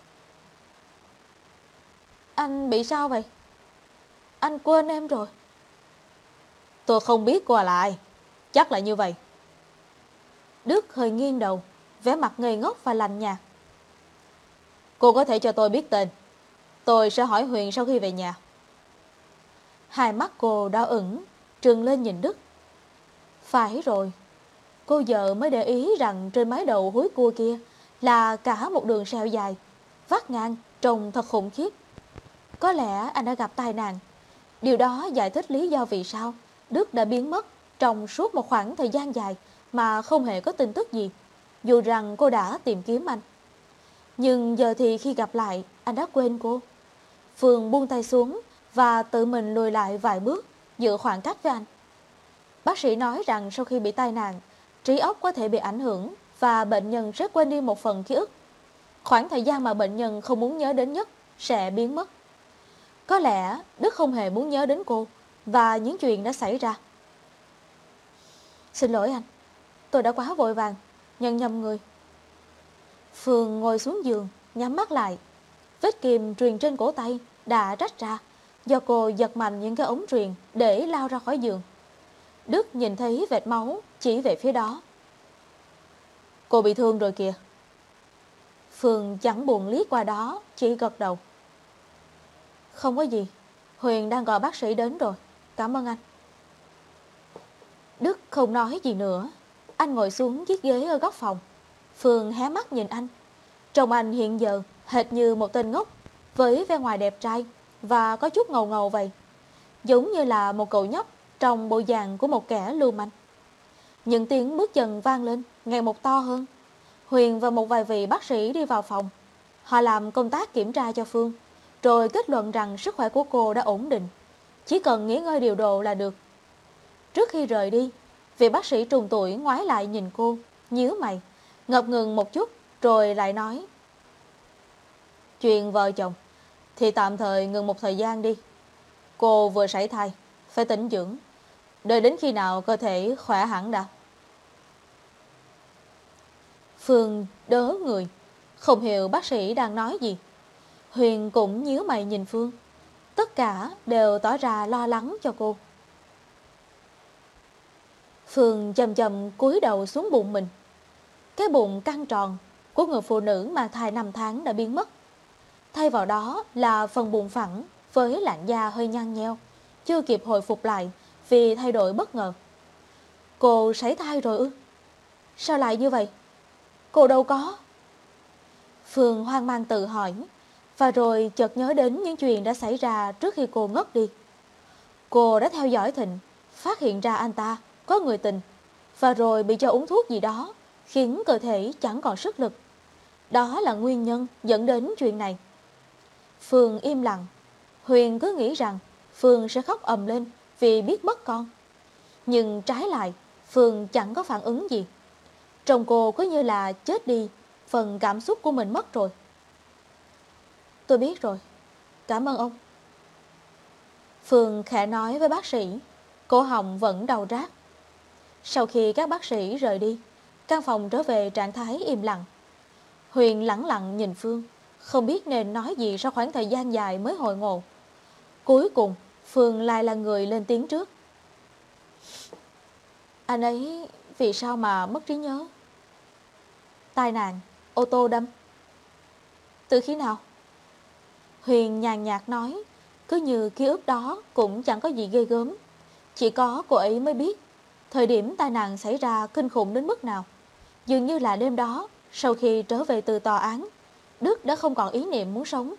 Anh bị sao vậy? Anh quên em rồi. Tôi không biết cô là ai. Chắc là như vậy. Đức hơi nghiêng đầu, vẻ mặt ngây ngốc và lạnh nhạt. Cô có thể cho tôi biết tên. Tôi sẽ hỏi Huyền sau khi về nhà. Hai mắt cô đỏ ửng. trừng lên nhìn Đức. Phải rồi, cô vợ mới để ý rằng trên mái đầu húi cua kia là cả một đường sẹo dài, vắt ngang, trông thật khủng khiếp. Có lẽ anh đã gặp tai nạn. Điều đó giải thích lý do vì sao Đức đã biến mất trong suốt một khoảng thời gian dài mà không hề có tin tức gì, dù rằng cô đã tìm kiếm anh. Nhưng giờ thì khi gặp lại, anh đã quên cô. Phương buông tay xuống và tự mình lùi lại vài bước, giữ khoảng cách với anh. Bác sĩ nói rằng sau khi bị tai nạn, trí óc có thể bị ảnh hưởng và bệnh nhân sẽ quên đi một phần ký ức. Khoảng thời gian mà bệnh nhân không muốn nhớ đến nhất sẽ biến mất. Có lẽ Đức không hề muốn nhớ đến cô và những chuyện đã xảy ra. Xin lỗi anh, tôi đã quá vội vàng, nhận nhầm người. Phương ngồi xuống giường, nhắm mắt lại. Vết kìm truyền trên cổ tay đã rách ra do cô giật mạnh những cái ống truyền để lao ra khỏi giường. Đức nhìn thấy vệt máu chỉ về phía đó. Cô bị thương rồi kìa. Phương chẳng buồn liếc qua đó, chỉ gật đầu. Không có gì, Huyền đang gọi bác sĩ đến rồi, cảm ơn anh. Đức không nói gì nữa. Anh ngồi xuống chiếc ghế ở góc phòng. Phương hé mắt nhìn anh. Trông anh hiện giờ hệt như một tên ngốc, với vẻ ngoài đẹp trai và có chút ngầu ngầu vậy, giống như là một cậu nhóc trong bộ dạng của một kẻ lưu manh. Những tiếng bước chân vang lên ngày một to hơn. Huyền và một vài vị bác sĩ đi vào phòng. Họ làm công tác kiểm tra cho Phương, rồi kết luận rằng sức khỏe của cô đã ổn định, chỉ cần nghỉ ngơi điều độ là được. Trước khi rời đi, vị bác sĩ trùng tuổi ngoái lại nhìn cô, nhíu mày, ngập ngừng một chút, rồi lại nói: Chuyện vợ chồng thì tạm thời ngừng một thời gian đi. Cô vừa sảy thai, phải tĩnh dưỡng, đợi đến khi nào cơ thể khỏe hẳn đã. Phương đớ người, không hiểu bác sĩ đang nói gì. Huyền cũng nhíu mày nhìn Phương. Tất cả đều tỏ ra lo lắng cho cô. Phương chậm chậm cúi đầu xuống bụng mình. Cái bụng căng tròn của người phụ nữ mang thai năm tháng đã biến mất. Thay vào đó là phần bụng phẳng với làn da hơi nhăn nheo, chưa kịp hồi phục lại vì thay đổi bất ngờ. Cô sảy thai rồi ư? Sao lại như vậy? Cô đâu có. Phương hoang mang tự hỏi, và rồi chợt nhớ đến những chuyện đã xảy ra trước khi cô ngất đi. Cô đã theo dõi Thịnh, phát hiện ra anh ta có người tình, và rồi bị cho uống thuốc gì đó khiến cơ thể chẳng còn sức lực. Đó là nguyên nhân dẫn đến chuyện này. Phương im lặng. Huyền cứ nghĩ rằng Phương sẽ khóc ầm lên vì biết mất con. Nhưng trái lại, Phương chẳng có phản ứng gì. Trông cô cứ như là chết đi, phần cảm xúc của mình mất rồi. Tôi biết rồi, cảm ơn ông. Phương khẽ nói với bác sĩ, cổ họng vẫn đau rát. Sau khi các bác sĩ rời đi, căn phòng trở về trạng thái im lặng. Huyền lẳng lặng nhìn Phương, không biết nên nói gì sau khoảng thời gian dài mới hồi ngộ. Cuối cùng, Phương lại là người lên tiếng trước. Anh ấy vì sao mà mất trí nhớ? Tai nạn, ô tô đâm. Từ khi nào? Huyền nhàn nhạt nói, cứ như ký ức đó cũng chẳng có gì ghê gớm. Chỉ có cô ấy mới biết thời điểm tai nạn xảy ra kinh khủng đến mức nào. Dường như là đêm đó, sau khi trở về từ tòa án, Đức đã không còn ý niệm muốn sống.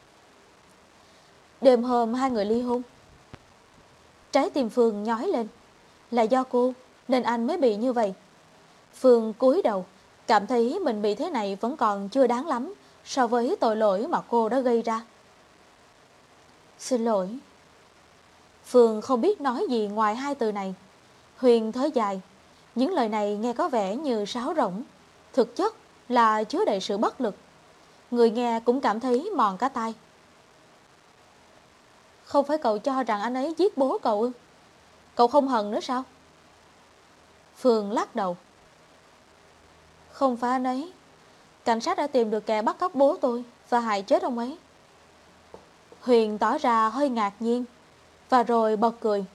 Đêm hôm hai người ly hôn. Trái tim Phương nhói lên. Là do cô nên anh mới bị như vậy. Phương cúi đầu, cảm thấy mình bị thế này vẫn còn chưa đáng lắm so với tội lỗi mà cô đã gây ra. Xin lỗi. Phương không biết nói gì ngoài hai từ này. Huyền thở dài. Những lời này nghe có vẻ như sáo rỗng, thực chất là chứa đầy sự bất lực. Người nghe cũng cảm thấy mòn cả tai. Không phải cậu cho rằng anh ấy giết bố cậu ư? Cậu không hận nữa sao? Phương lắc đầu. Không phải anh ấy. Cảnh sát đã tìm được kẻ bắt cóc bố tôi và hại chết ông ấy. Huyền tỏ ra hơi ngạc nhiên, và rồi bật cười.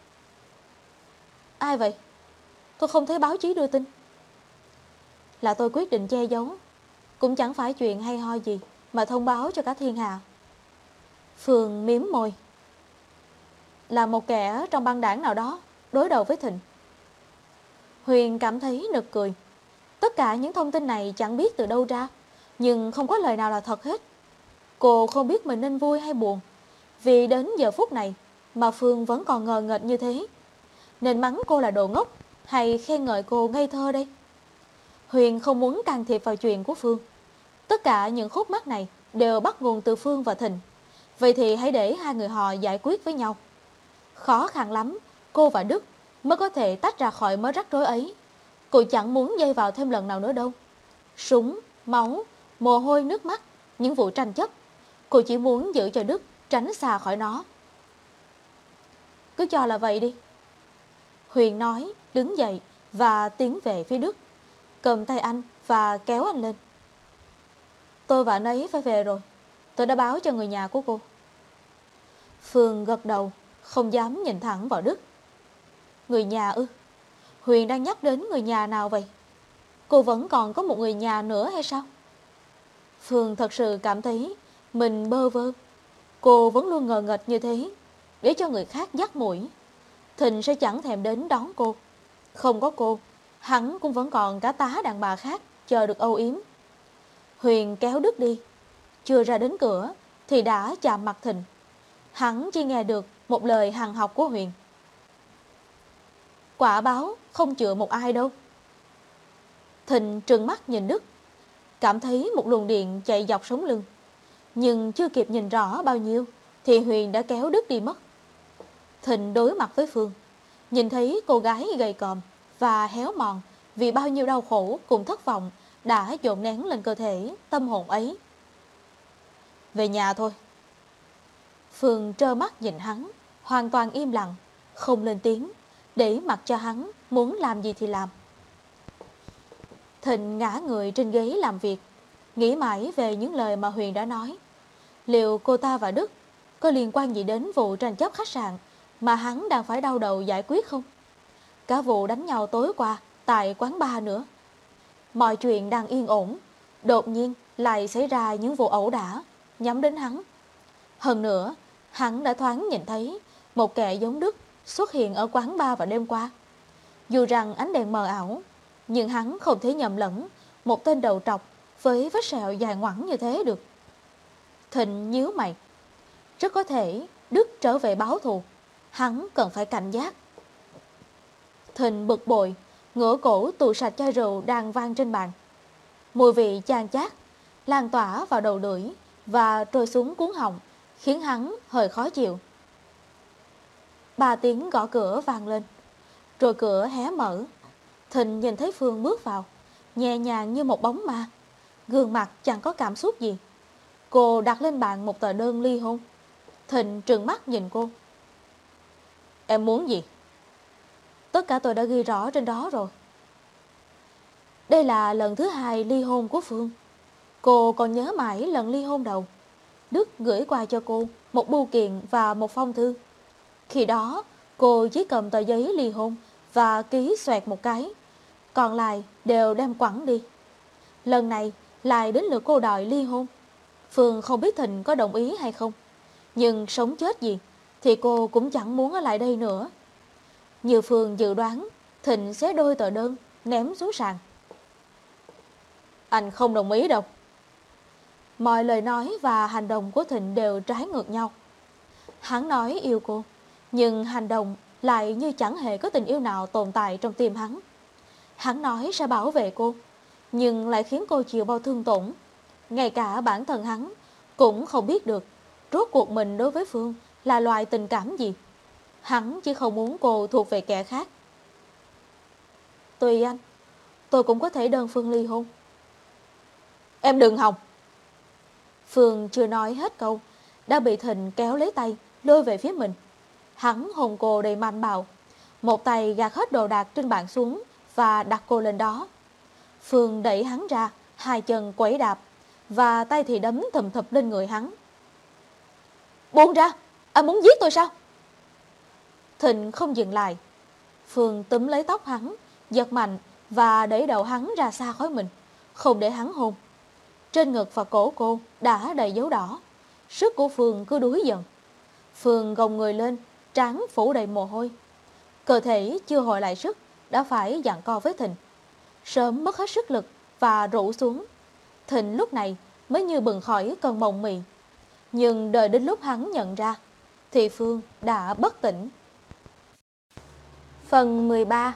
Ai vậy? Tôi không thấy báo chí đưa tin. Là tôi quyết định che giấu. Cũng chẳng phải chuyện hay ho gì mà thông báo cho cả thiên hạ. Phương mím môi. là một kẻ trong băng đảng nào đó đối đầu với Thịnh. Huyền cảm thấy nực cười. Tất cả những thông tin này chẳng biết từ đâu ra, nhưng không có lời nào là thật hết. Cô không biết mình nên vui hay buồn, vì đến giờ phút này mà Phương vẫn còn ngờ nghệch như thế. Nên mắng cô là đồ ngốc hay khen ngợi cô ngây thơ đây? Huyền không muốn can thiệp vào chuyện của Phương. Tất cả những khúc mắc này đều bắt nguồn từ Phương và Thịnh. Vậy thì hãy để hai người họ giải quyết với nhau. Khó khăn lắm, cô và Đức mới có thể tách ra khỏi mớ rắc rối ấy. Cô chẳng muốn dây vào thêm lần nào nữa đâu. Súng, máu, mồ hôi nước mắt, những vụ tranh chấp, cô chỉ muốn giữ cho Đức tránh xa khỏi nó. Cứ cho là vậy đi. Huyền nói, đứng dậy và tiến về phía Đức, cầm tay anh và kéo anh lên. Tôi và anh ấy phải về rồi. Tôi đã báo cho người nhà của cô. Phương gật đầu, không dám nhìn thẳng vào Đức. Người nhà ư? Huyền đang nhắc đến người nhà nào vậy? Cô vẫn còn có một người nhà nữa hay sao? Phương thật sự cảm thấy mình bơ vơ. Cô vẫn luôn ngờ nghệch như thế, để cho người khác dắt mũi. Thịnh sẽ chẳng thèm đến đón cô. Không có cô, hắn cũng vẫn còn cả tá đàn bà khác chờ được âu yếm. Huyền kéo Đức đi. Chưa ra đến cửa thì đã chạm mặt Thịnh. Hắn chỉ nghe được một lời hằn học của Huyền. Quả báo không chữa một ai đâu. Thịnh trừng mắt nhìn Đức, cảm thấy một luồng điện chạy dọc sống lưng. Nhưng chưa kịp nhìn rõ bao nhiêu thì Huyền đã kéo Đức đi mất. Thịnh đối mặt với Phương, nhìn thấy cô gái gầy còm và héo mòn vì bao nhiêu đau khổ cùng thất vọng đã dồn nén lên cơ thể tâm hồn ấy. Về nhà thôi. Phương trơ mắt nhìn hắn, hoàn toàn im lặng, không lên tiếng, để mặc cho hắn muốn làm gì thì làm. Thịnh ngã người trên ghế làm việc, nghĩ mãi về những lời mà Huyền đã nói. Liệu cô ta và Đức có liên quan gì đến vụ tranh chấp khách sạn mà hắn đang phải đau đầu giải quyết không? Cả vụ đánh nhau tối qua tại quán bar nữa. Mọi chuyện đang yên ổn, đột nhiên lại xảy ra những vụ ẩu đả nhắm đến hắn. Hơn nữa, hắn đã thoáng nhìn thấy một kẻ giống Đức xuất hiện ở quán bar vào đêm qua. Dù rằng ánh đèn mờ ảo, nhưng hắn không thể nhầm lẫn một tên đầu trọc với vết sẹo dài ngoẵng như thế được. Thịnh nhíu mày. Rất có thể Đức trở về báo thù. Hắn cần phải cảnh giác. Thịnh bực bội, ngửa cổ tụ sạch chai rượu đang vang trên bàn. Mùi vị chan chát lan tỏa vào đầu lưỡi và trôi xuống cuống họng, khiến hắn hơi khó chịu. Ba tiếng gõ cửa vang lên, rồi cửa hé mở. Thịnh nhìn thấy Phương bước vào, nhẹ nhàng như một bóng ma, gương mặt chẳng có cảm xúc gì. Cô đặt lên bàn một tờ đơn ly hôn. Thịnh trừng mắt nhìn cô. Em muốn gì? Tất cả tôi đã ghi rõ trên đó rồi. Đây là lần thứ hai ly hôn của Phương. Cô còn nhớ mãi lần ly hôn đầu. Đức gửi qua cho cô một bưu kiện và một phong thư. Khi đó cô chỉ cầm tờ giấy ly hôn và ký xoẹt một cái, còn lại đều đem quẳng đi. Lần này lại đến lượt cô đòi ly hôn. Phương không biết Thịnh có đồng ý hay không, nhưng sống chết gì thì cô cũng chẳng muốn ở lại đây nữa. Như Phương dự đoán, Thịnh xé đôi tờ đơn ném xuống sàn. Anh không đồng ý đâu. Mọi lời nói và hành động của Thịnh đều trái ngược nhau. Hắn nói yêu cô, nhưng hành động lại như chẳng hề có tình yêu nào tồn tại trong tim hắn. Hắn nói sẽ bảo vệ cô, nhưng lại khiến cô chịu bao thương tổn. Ngay cả bản thân hắn cũng không biết được rốt cuộc mình đối với Phương là loại tình cảm gì. Hắn chỉ không muốn cô thuộc về kẻ khác. Tùy anh, tôi cũng có thể đơn phương ly hôn. Em đừng hòng. Phương chưa nói hết câu đã bị Thịnh kéo lấy tay lôi về phía mình. Hắn hôn cô đầy mạnh bạo, một tay gạt hết đồ đạc trên bàn xuống và đặt cô lên đó. Phương đẩy hắn ra, hai chân quẩy đạp và tay thì đấm thùm thụp lên người hắn. Buông ra, anh muốn giết tôi sao? Thịnh không dừng lại. Phương túm lấy tóc hắn, giật mạnh và đẩy đầu hắn ra xa khỏi mình, không để hắn hôn. Trên ngực và cổ cô đã đầy dấu đỏ. Sức của Phương cứ đuối dần. Phương gồng người lên, trán phủ đầy mồ hôi. Cơ thể chưa hồi lại sức đã phải giằng co với Thịnh. Sớm mất hết sức lực và rũ xuống. Thịnh lúc này mới như bừng khỏi cơn mộng mị. Nhưng đợi đến lúc hắn nhận ra thì Phương đã bất tỉnh. Phần mười ba.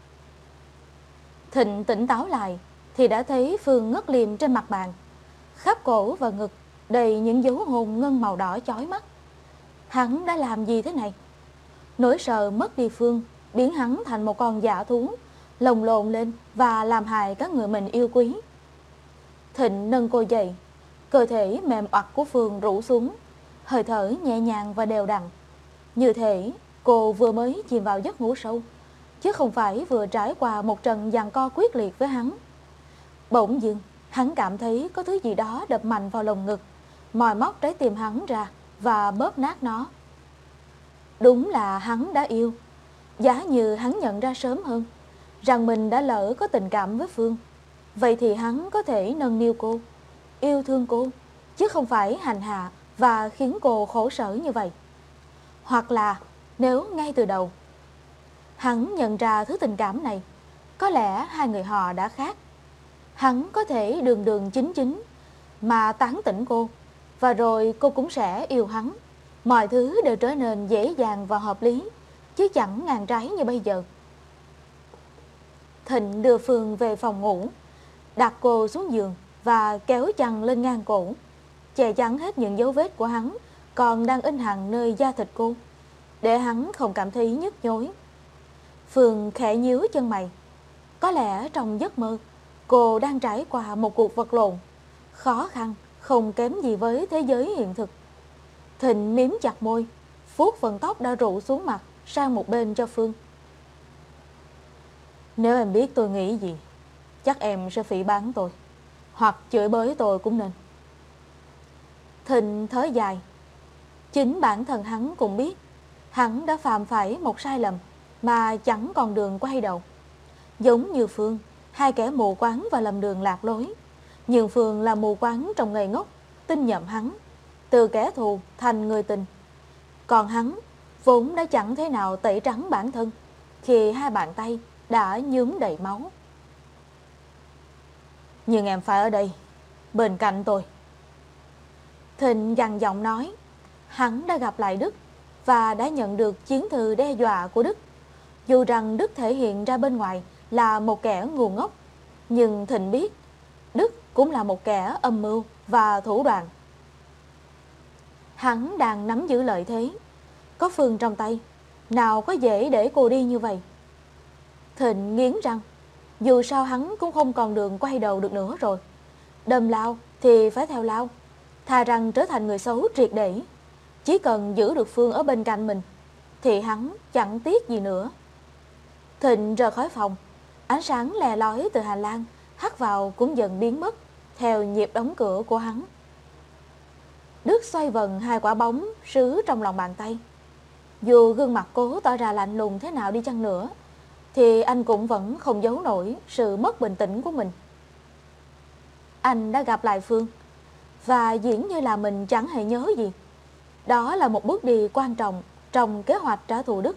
Thịnh tỉnh táo lại thì đã thấy Phương ngất liềm trên mặt bàn. Khắp cổ và ngực đầy những dấu hôn ngân màu đỏ chói mắt. Hắn đã làm gì thế này? Nỗi sợ mất đi Phương biến hắn thành một con dã thú, lồng lộn lên và làm hại các người mình yêu quý. Thịnh nâng cô dậy, cơ thể mềm oặt của Phương rũ xuống, hơi thở nhẹ nhàng và đều đặn. Như thể cô vừa mới chìm vào giấc ngủ sâu, chứ không phải vừa trải qua một trận giằng co quyết liệt với hắn. Bỗng dưng, hắn cảm thấy có thứ gì đó đập mạnh vào lồng ngực, moi móc trái tim hắn ra và bóp nát nó. Đúng là hắn đã yêu. Giá như hắn nhận ra sớm hơn rằng mình đã lỡ có tình cảm với Phương, vậy thì hắn có thể nâng niu cô, yêu thương cô, chứ không phải hành hạ và khiến cô khổ sở như vậy. Hoặc là nếu ngay từ đầu hắn nhận ra thứ tình cảm này, có lẽ hai người họ đã khác. Hắn có thể đường đường chính chính mà tán tỉnh cô, và rồi cô cũng sẽ yêu hắn. Mọi thứ đều trở nên dễ dàng và hợp lý, chứ chẳng ngàn trái như bây giờ. Thịnh đưa Phương về phòng ngủ, đặt cô xuống giường và kéo chăn lên ngang cổ, che chắn hết những dấu vết của hắn còn đang in hằn nơi da thịt cô, để hắn không cảm thấy nhức nhối. Phương khẽ nhíu chân mày. Có lẽ trong giấc mơ cô đang trải qua một cuộc vật lộn khó khăn không kém gì với thế giới hiện thực. Thịnh miếm chặt môi, vuốt phần tóc đã rủ xuống mặt sang một bên cho Phương. Nếu em biết tôi nghĩ gì, chắc em sẽ phỉ báng tôi, hoặc chửi bới tôi cũng nên. Thịnh thở dài. Chính bản thân hắn cũng biết hắn đã phạm phải một sai lầm mà chẳng còn đường quay đầu. Giống như Phương, hai kẻ mù quáng và lầm đường lạc lối. Nhưng Phương là mù quáng trong ngây ngốc, tin nhầm hắn, từ kẻ thù thành người tình. Còn hắn vốn đã chẳng thế nào tẩy trắng bản thân khi hai bàn tay đã nhuốm đầy máu. Nhưng em phải ở đây, bên cạnh tôi. Thịnh gằn giọng nói. Hắn đã gặp lại Đức và đã nhận được chiến thư đe dọa của Đức. Dù rằng Đức thể hiện ra bên ngoài là một kẻ ngu ngốc, nhưng Thịnh biết Đức cũng là một kẻ âm mưu và thủ đoạn. Hắn đang nắm giữ lợi thế, có Phương trong tay, nào có dễ để cô đi như vậy. Thịnh nghiến răng, dù sao hắn cũng không còn đường quay đầu được nữa rồi. Đâm lao thì phải theo lao, thà rằng trở thành người xấu triệt để. Chỉ cần giữ được Phương ở bên cạnh mình thì hắn chẳng tiếc gì nữa. Thịnh rời khỏi phòng, ánh sáng lè lói từ hành lang hắt vào cũng dần biến mất theo nhịp đóng cửa của hắn. Đức xoay vần hai quả bóng sứ trong lòng bàn tay. Dù gương mặt cố tỏ ra lạnh lùng thế nào đi chăng nữa, thì anh cũng vẫn không giấu nổi sự mất bình tĩnh của mình. Anh đã gặp lại Phương và diễn như là mình chẳng hề nhớ gì. Đó là một bước đi quan trọng trong kế hoạch trả thù Đức.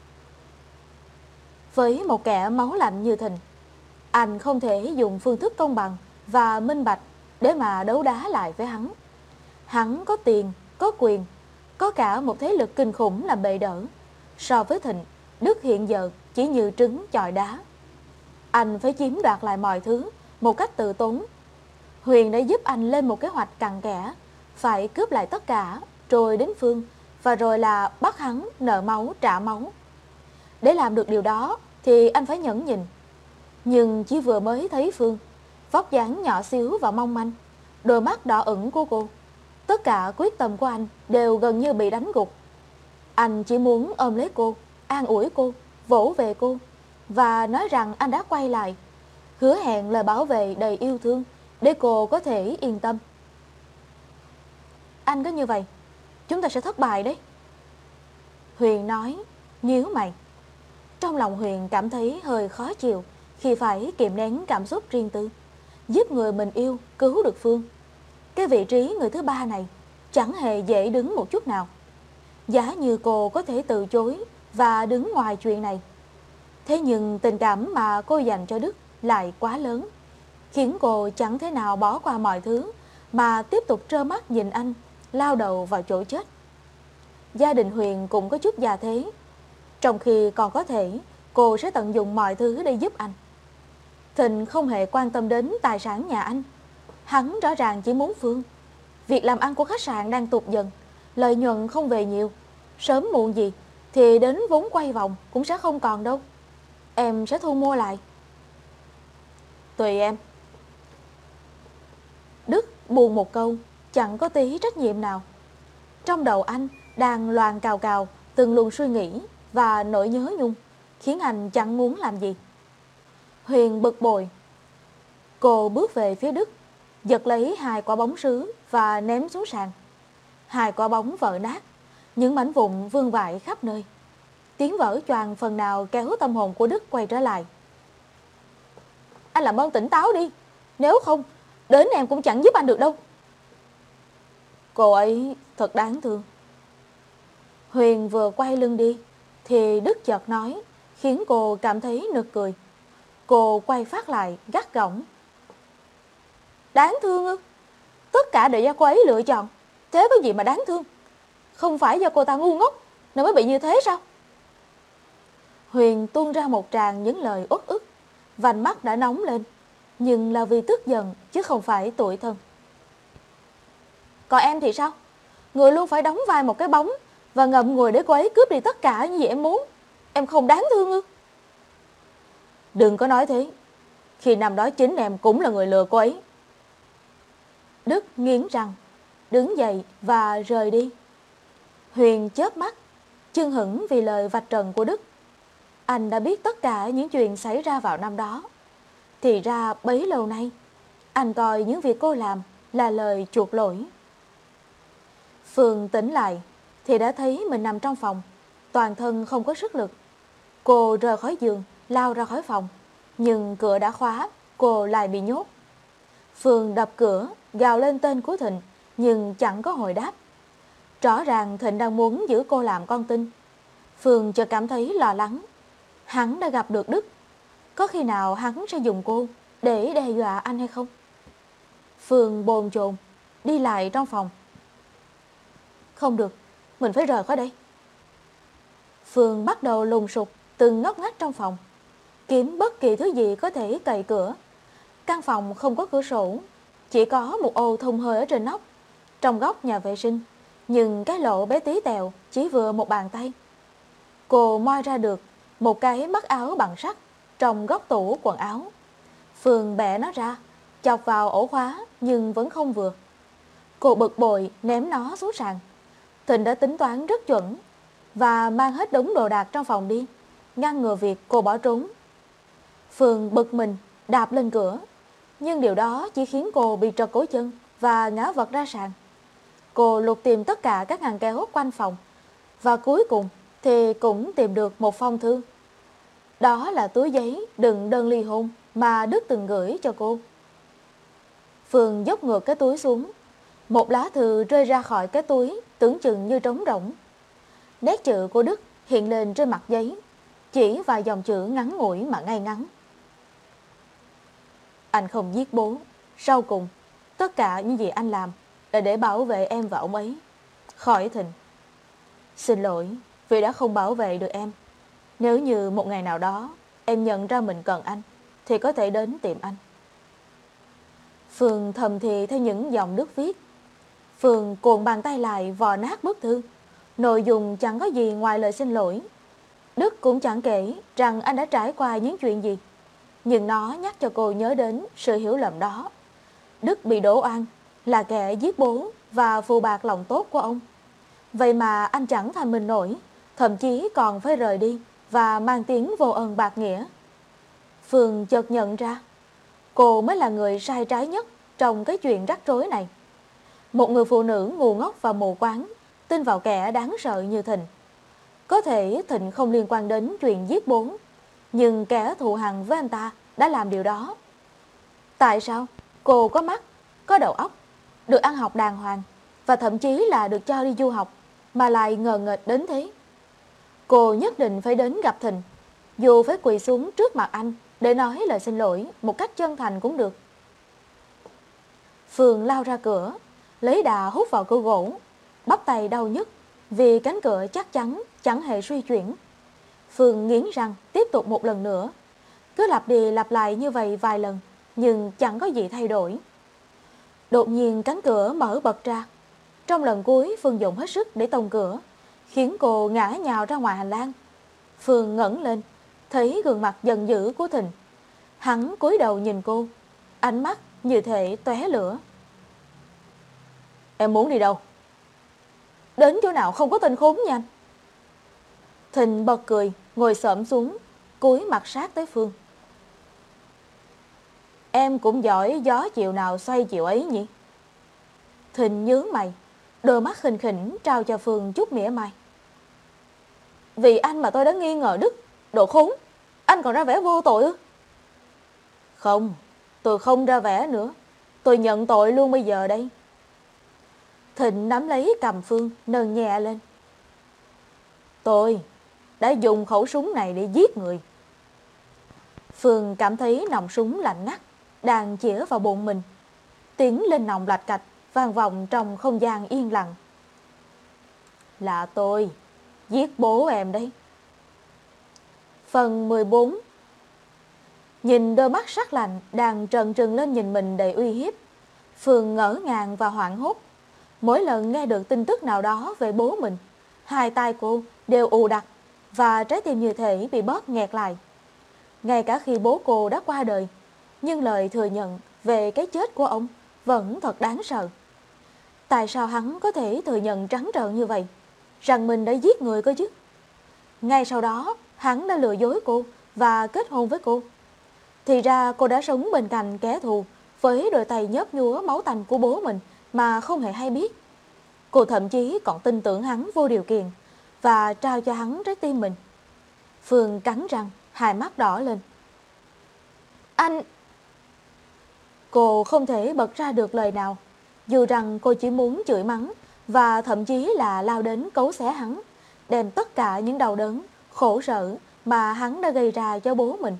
Với một kẻ máu lạnh như Thịnh, anh không thể dùng phương thức công bằng và minh bạch để mà đấu đá lại với hắn. Hắn có tiền, có quyền, có cả một thế lực kinh khủng làm bệ đỡ. So với Thịnh, Đức hiện giờ chỉ như trứng chọi đá. Anh phải chiếm đoạt lại mọi thứ một cách tự tốn. Huyền đã giúp anh lên một kế hoạch cặn kẽ, phải cướp lại tất cả rồi đến Phương, và rồi là bắt hắn nợ máu trả máu. Để làm được điều đó thì anh phải nhẫn nhịn. Nhưng chỉ vừa mới thấy Phương, vóc dáng nhỏ xíu và mong manh, đôi mắt đỏ ửng của cô, tất cả quyết tâm của anh đều gần như bị đánh gục. Anh chỉ muốn ôm lấy cô, an ủi cô, vỗ về cô và nói rằng anh đã quay lại, hứa hẹn lời bảo vệ đầy yêu thương để cô có thể yên tâm. Anh có như vậy, chúng ta sẽ thất bại đấy. Huyền nói, nhíu mày. Trong lòng Huyền cảm thấy hơi khó chịu khi phải kiềm nén cảm xúc riêng tư, giúp người mình yêu cứu được Phương. Cái vị trí người thứ ba này chẳng hề dễ đứng một chút nào. Giá như cô có thể từ chối và đứng ngoài chuyện này. Thế nhưng tình cảm mà cô dành cho Đức lại quá lớn, khiến cô chẳng thể nào bỏ qua mọi thứ mà tiếp tục trơ mắt nhìn anh lao đầu vào chỗ chết. Gia đình Huyền cũng có chút già thế, trong khi còn có thể cô sẽ tận dụng mọi thứ để giúp anh. Thịnh không hề quan tâm đến tài sản nhà anh. Hắn rõ ràng chỉ muốn Phương. Việc làm ăn của khách sạn đang tụt dần, lợi nhuận không về nhiều. Sớm muộn gì thì đến vốn quay vòng cũng sẽ không còn đâu. Em sẽ thu mua lại. Tùy em. Đức buồn một câu, chẳng có tí trách nhiệm nào. Trong đầu anh đang loàn cào cào từng luồng suy nghĩ và nỗi nhớ nhung, khiến anh chẳng muốn làm gì. Huyền bực bội. Cô bước về phía Đức, giật lấy hai quả bóng sứ và ném xuống sàn. Hai quả bóng vỡ nát, những mảnh vụn vương vãi khắp nơi. Tiếng vỡ choàng phần nào kéo tâm hồn của Đức quay trở lại. Anh làm ơn tỉnh táo đi, nếu không đến em cũng chẳng giúp anh được đâu. Cô ấy thật đáng thương. Huyền vừa quay lưng đi thì Đức chợt nói, khiến cô cảm thấy nực cười. Cô quay phát lại gắt gỏng. Đáng thương ư? Tất cả đều do cô ấy lựa chọn, thế có gì mà đáng thương? Không phải do cô ta ngu ngốc nên mới bị như thế sao? Huyền tuôn ra một tràng những lời uất ức, vành mắt đã nóng lên, nhưng là vì tức giận chứ không phải tủi thân. Còn em thì sao? Người luôn phải đóng vai một cái bóng và ngậm ngùi để cô ấy cướp đi tất cả những gì em muốn. Em không đáng thương ư? Đừng có nói thế. Khi năm đó chính em cũng là người lừa cô ấy. Đức nghiến răng, đứng dậy và rời đi. Huyền chớp mắt, chưng hửng vì lời vạch trần của Đức. Anh đã biết tất cả những chuyện xảy ra vào năm đó. Thì ra bấy lâu nay, anh coi những việc cô làm là lời chuộc lỗi. Phương tỉnh lại thì đã thấy mình nằm trong phòng, toàn thân không có sức lực. Cô rời khỏi giường, lao ra khỏi phòng, nhưng cửa đã khóa, cô lại bị nhốt. Phương đập cửa, gào lên tên của Thịnh, nhưng chẳng có hồi đáp. Rõ ràng Thịnh đang muốn giữ cô làm con tin. Phương chợt cảm thấy lo lắng. Hắn đã gặp được Đức. Có khi nào hắn sẽ dùng cô để đe dọa anh hay không? Phương bồn chồn đi lại trong phòng. Không được, mình phải rời khỏi đây. Phương bắt đầu lùng sục từng ngóc ngách trong phòng, kiếm bất kỳ thứ gì có thể cậy cửa. Căn phòng không có cửa sổ, chỉ có một ô thông hơi ở trên nóc, trong góc nhà vệ sinh, nhưng cái lỗ bé tí tẹo chỉ vừa một bàn tay. Cô moi ra được một cái mắc áo bằng sắt trong góc tủ quần áo. Phương bẻ nó ra, chọc vào ổ khóa nhưng vẫn không vừa. Cô bực bội ném nó xuống sàn. Thịnh đã tính toán rất chuẩn và mang hết đống đồ đạc trong phòng đi, ngăn ngừa việc cô bỏ trốn. Phương bực mình đạp lên cửa, nhưng điều đó chỉ khiến cô bị trật cổ chân và ngã vật ra sàn. Cô lục tìm tất cả các ngăn kéo quanh phòng và cuối cùng thì cũng tìm được một phong thư. Đó là túi giấy đựng đơn ly hôn mà Đức từng gửi cho cô. Phương dốc ngược cái túi xuống. Một lá thư rơi ra khỏi cái túi tưởng chừng như trống rỗng. Nét chữ của Đức hiện lên trên mặt giấy, chỉ vài dòng chữ ngắn ngủi mà ngay ngắn. Anh không giết bố. Sau cùng, tất cả những gì anh làm là để bảo vệ em và ông ấy khỏi Thịnh. Xin lỗi vì đã không bảo vệ được em. Nếu như một ngày nào đó em nhận ra mình cần anh, thì có thể đến tìm anh. Phương thầm thì theo những dòng Đức viết. Phương cuộn bàn tay lại vò nát bức thư. Nội dung chẳng có gì ngoài lời xin lỗi. Đức cũng chẳng kể rằng anh đã trải qua những chuyện gì, nhưng nó nhắc cho cô nhớ đến sự hiểu lầm đó. Đức bị đổ oan là kẻ giết bố và phù bạc lòng tốt của ông. Vậy mà anh chẳng thành mình nổi, thậm chí còn phải rời đi và mang tiếng vô ơn bạc nghĩa. Phương chợt nhận ra cô mới là người sai trái nhất trong cái chuyện rắc rối này. Một người phụ nữ ngu ngốc và mù quáng tin vào kẻ đáng sợ như Thịnh. Có thể Thịnh không liên quan đến chuyện giết bố, nhưng kẻ thù hằn với anh ta đã làm điều đó. Tại sao cô có mắt, có đầu óc, được ăn học đàng hoàng và thậm chí là được cho đi du học, mà lại ngờ nghệch đến thế. Cô nhất định phải đến gặp Thịnh, dù phải quỳ xuống trước mặt anh để nói lời xin lỗi một cách chân thành cũng được. Phương lao ra cửa, lấy đà hút vào cửa gỗ, bắp tay đau nhức vì cánh cửa chắc chắn chẳng hề suy chuyển. Phương nghiến răng tiếp tục một lần nữa, cứ lặp đi lặp lại như vậy vài lần, nhưng chẳng có gì thay đổi. Đột nhiên cánh cửa mở bật ra. Trong lần cuối Phương dùng hết sức để tông cửa, khiến cô ngã nhào ra ngoài hành lang. Phương ngẩng lên, thấy gương mặt giận dữ của Thịnh. Hắn cúi đầu nhìn cô, ánh mắt như thể tóe lửa. Em muốn đi đâu? Đến chỗ nào không có tên khốn như anh. Thịnh bật cười, ngồi xổm xuống, cúi mặt sát tới Phương. Em cũng giỏi gió chiều nào xoay chiều ấy nhỉ? Thịnh nhướng mày, đôi mắt khinh khỉnh trao cho Phương chút mỉa mai. Vì anh mà tôi đã nghi ngờ Đức, đồ khốn, anh còn ra vẻ vô tội ư? Không, tôi không ra vẻ nữa, tôi nhận tội luôn bây giờ đây. Thịnh nắm lấy cầm Phương, nâng nhẹ lên. Tôi đã dùng khẩu súng này để giết người. Phương cảm thấy nòng súng lạnh ngắt đang chĩa vào bụng mình. Tiếng lên nòng lạch cạch vang vọng trong không gian yên lặng. Là tôi giết bố em đấy. Phần mười bốn. Nhìn đôi mắt sắc lạnh đang trần trừng lên nhìn mình đầy uy hiếp, Phương ngỡ ngàng và hoảng hốt. Mỗi lần nghe được tin tức nào đó về bố mình, hai tay cô đều ù đặc và trái tim như thể bị bóp nghẹt lại. Ngay cả khi bố cô đã qua đời, nhưng lời thừa nhận về cái chết của ông vẫn thật đáng sợ. Tại sao hắn có thể thừa nhận trắng trợn như vậy, rằng mình đã giết người cơ chứ? Ngay sau đó, hắn đã lừa dối cô và kết hôn với cô. Thì ra cô đã sống bên cạnh kẻ thù với đôi tay nhớp nhúa máu tanh của bố mình mà không hề hay biết. Cô thậm chí còn tin tưởng hắn vô điều kiện và trao cho hắn trái tim mình. Phương cắn răng, hai mắt đỏ lên. Anh... Cô không thể bật ra được lời nào, dù rằng cô chỉ muốn chửi mắng và thậm chí là lao đến cấu xé hắn, đem tất cả những đau đớn, khổ sở mà hắn đã gây ra cho bố mình.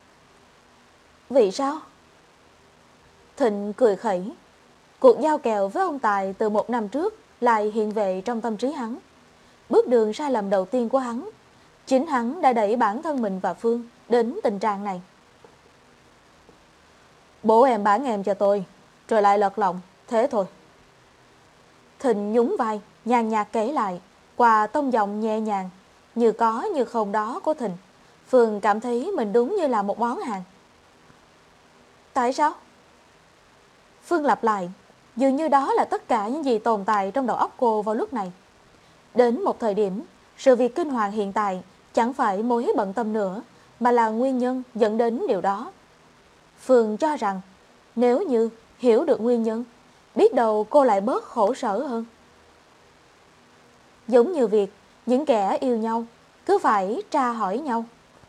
Vì sao? Thịnh cười khẩy. Cuộc giao kèo với ông Tài từ một năm trước lại hiện về trong tâm trí hắn. Bước đường sai lầm đầu tiên của hắn, chính hắn đã đẩy bản thân mình và Phương đến tình trạng này. Bố em bán em cho tôi, rồi lại lật lọng, thế thôi. Thịnh nhún vai, nhàn nhạt kể lại, qua tông giọng nhẹ nhàng, như có như không đó của Thịnh. Phương cảm thấy mình đúng như là một món hàng. Tại sao? Phương lặp lại, dường như đó là tất cả những gì tồn tại trong đầu óc cô vào lúc này. Đến một thời điểm, sự việc kinh hoàng hiện tại chẳng phải mối bận tâm nữa, mà là nguyên nhân dẫn đến điều đó. Phương cho rằng, nếu như hiểu được nguyên nhân, biết đâu cô lại bớt khổ sở hơn. Giống như việc những kẻ yêu nhau cứ phải tra hỏi nhau.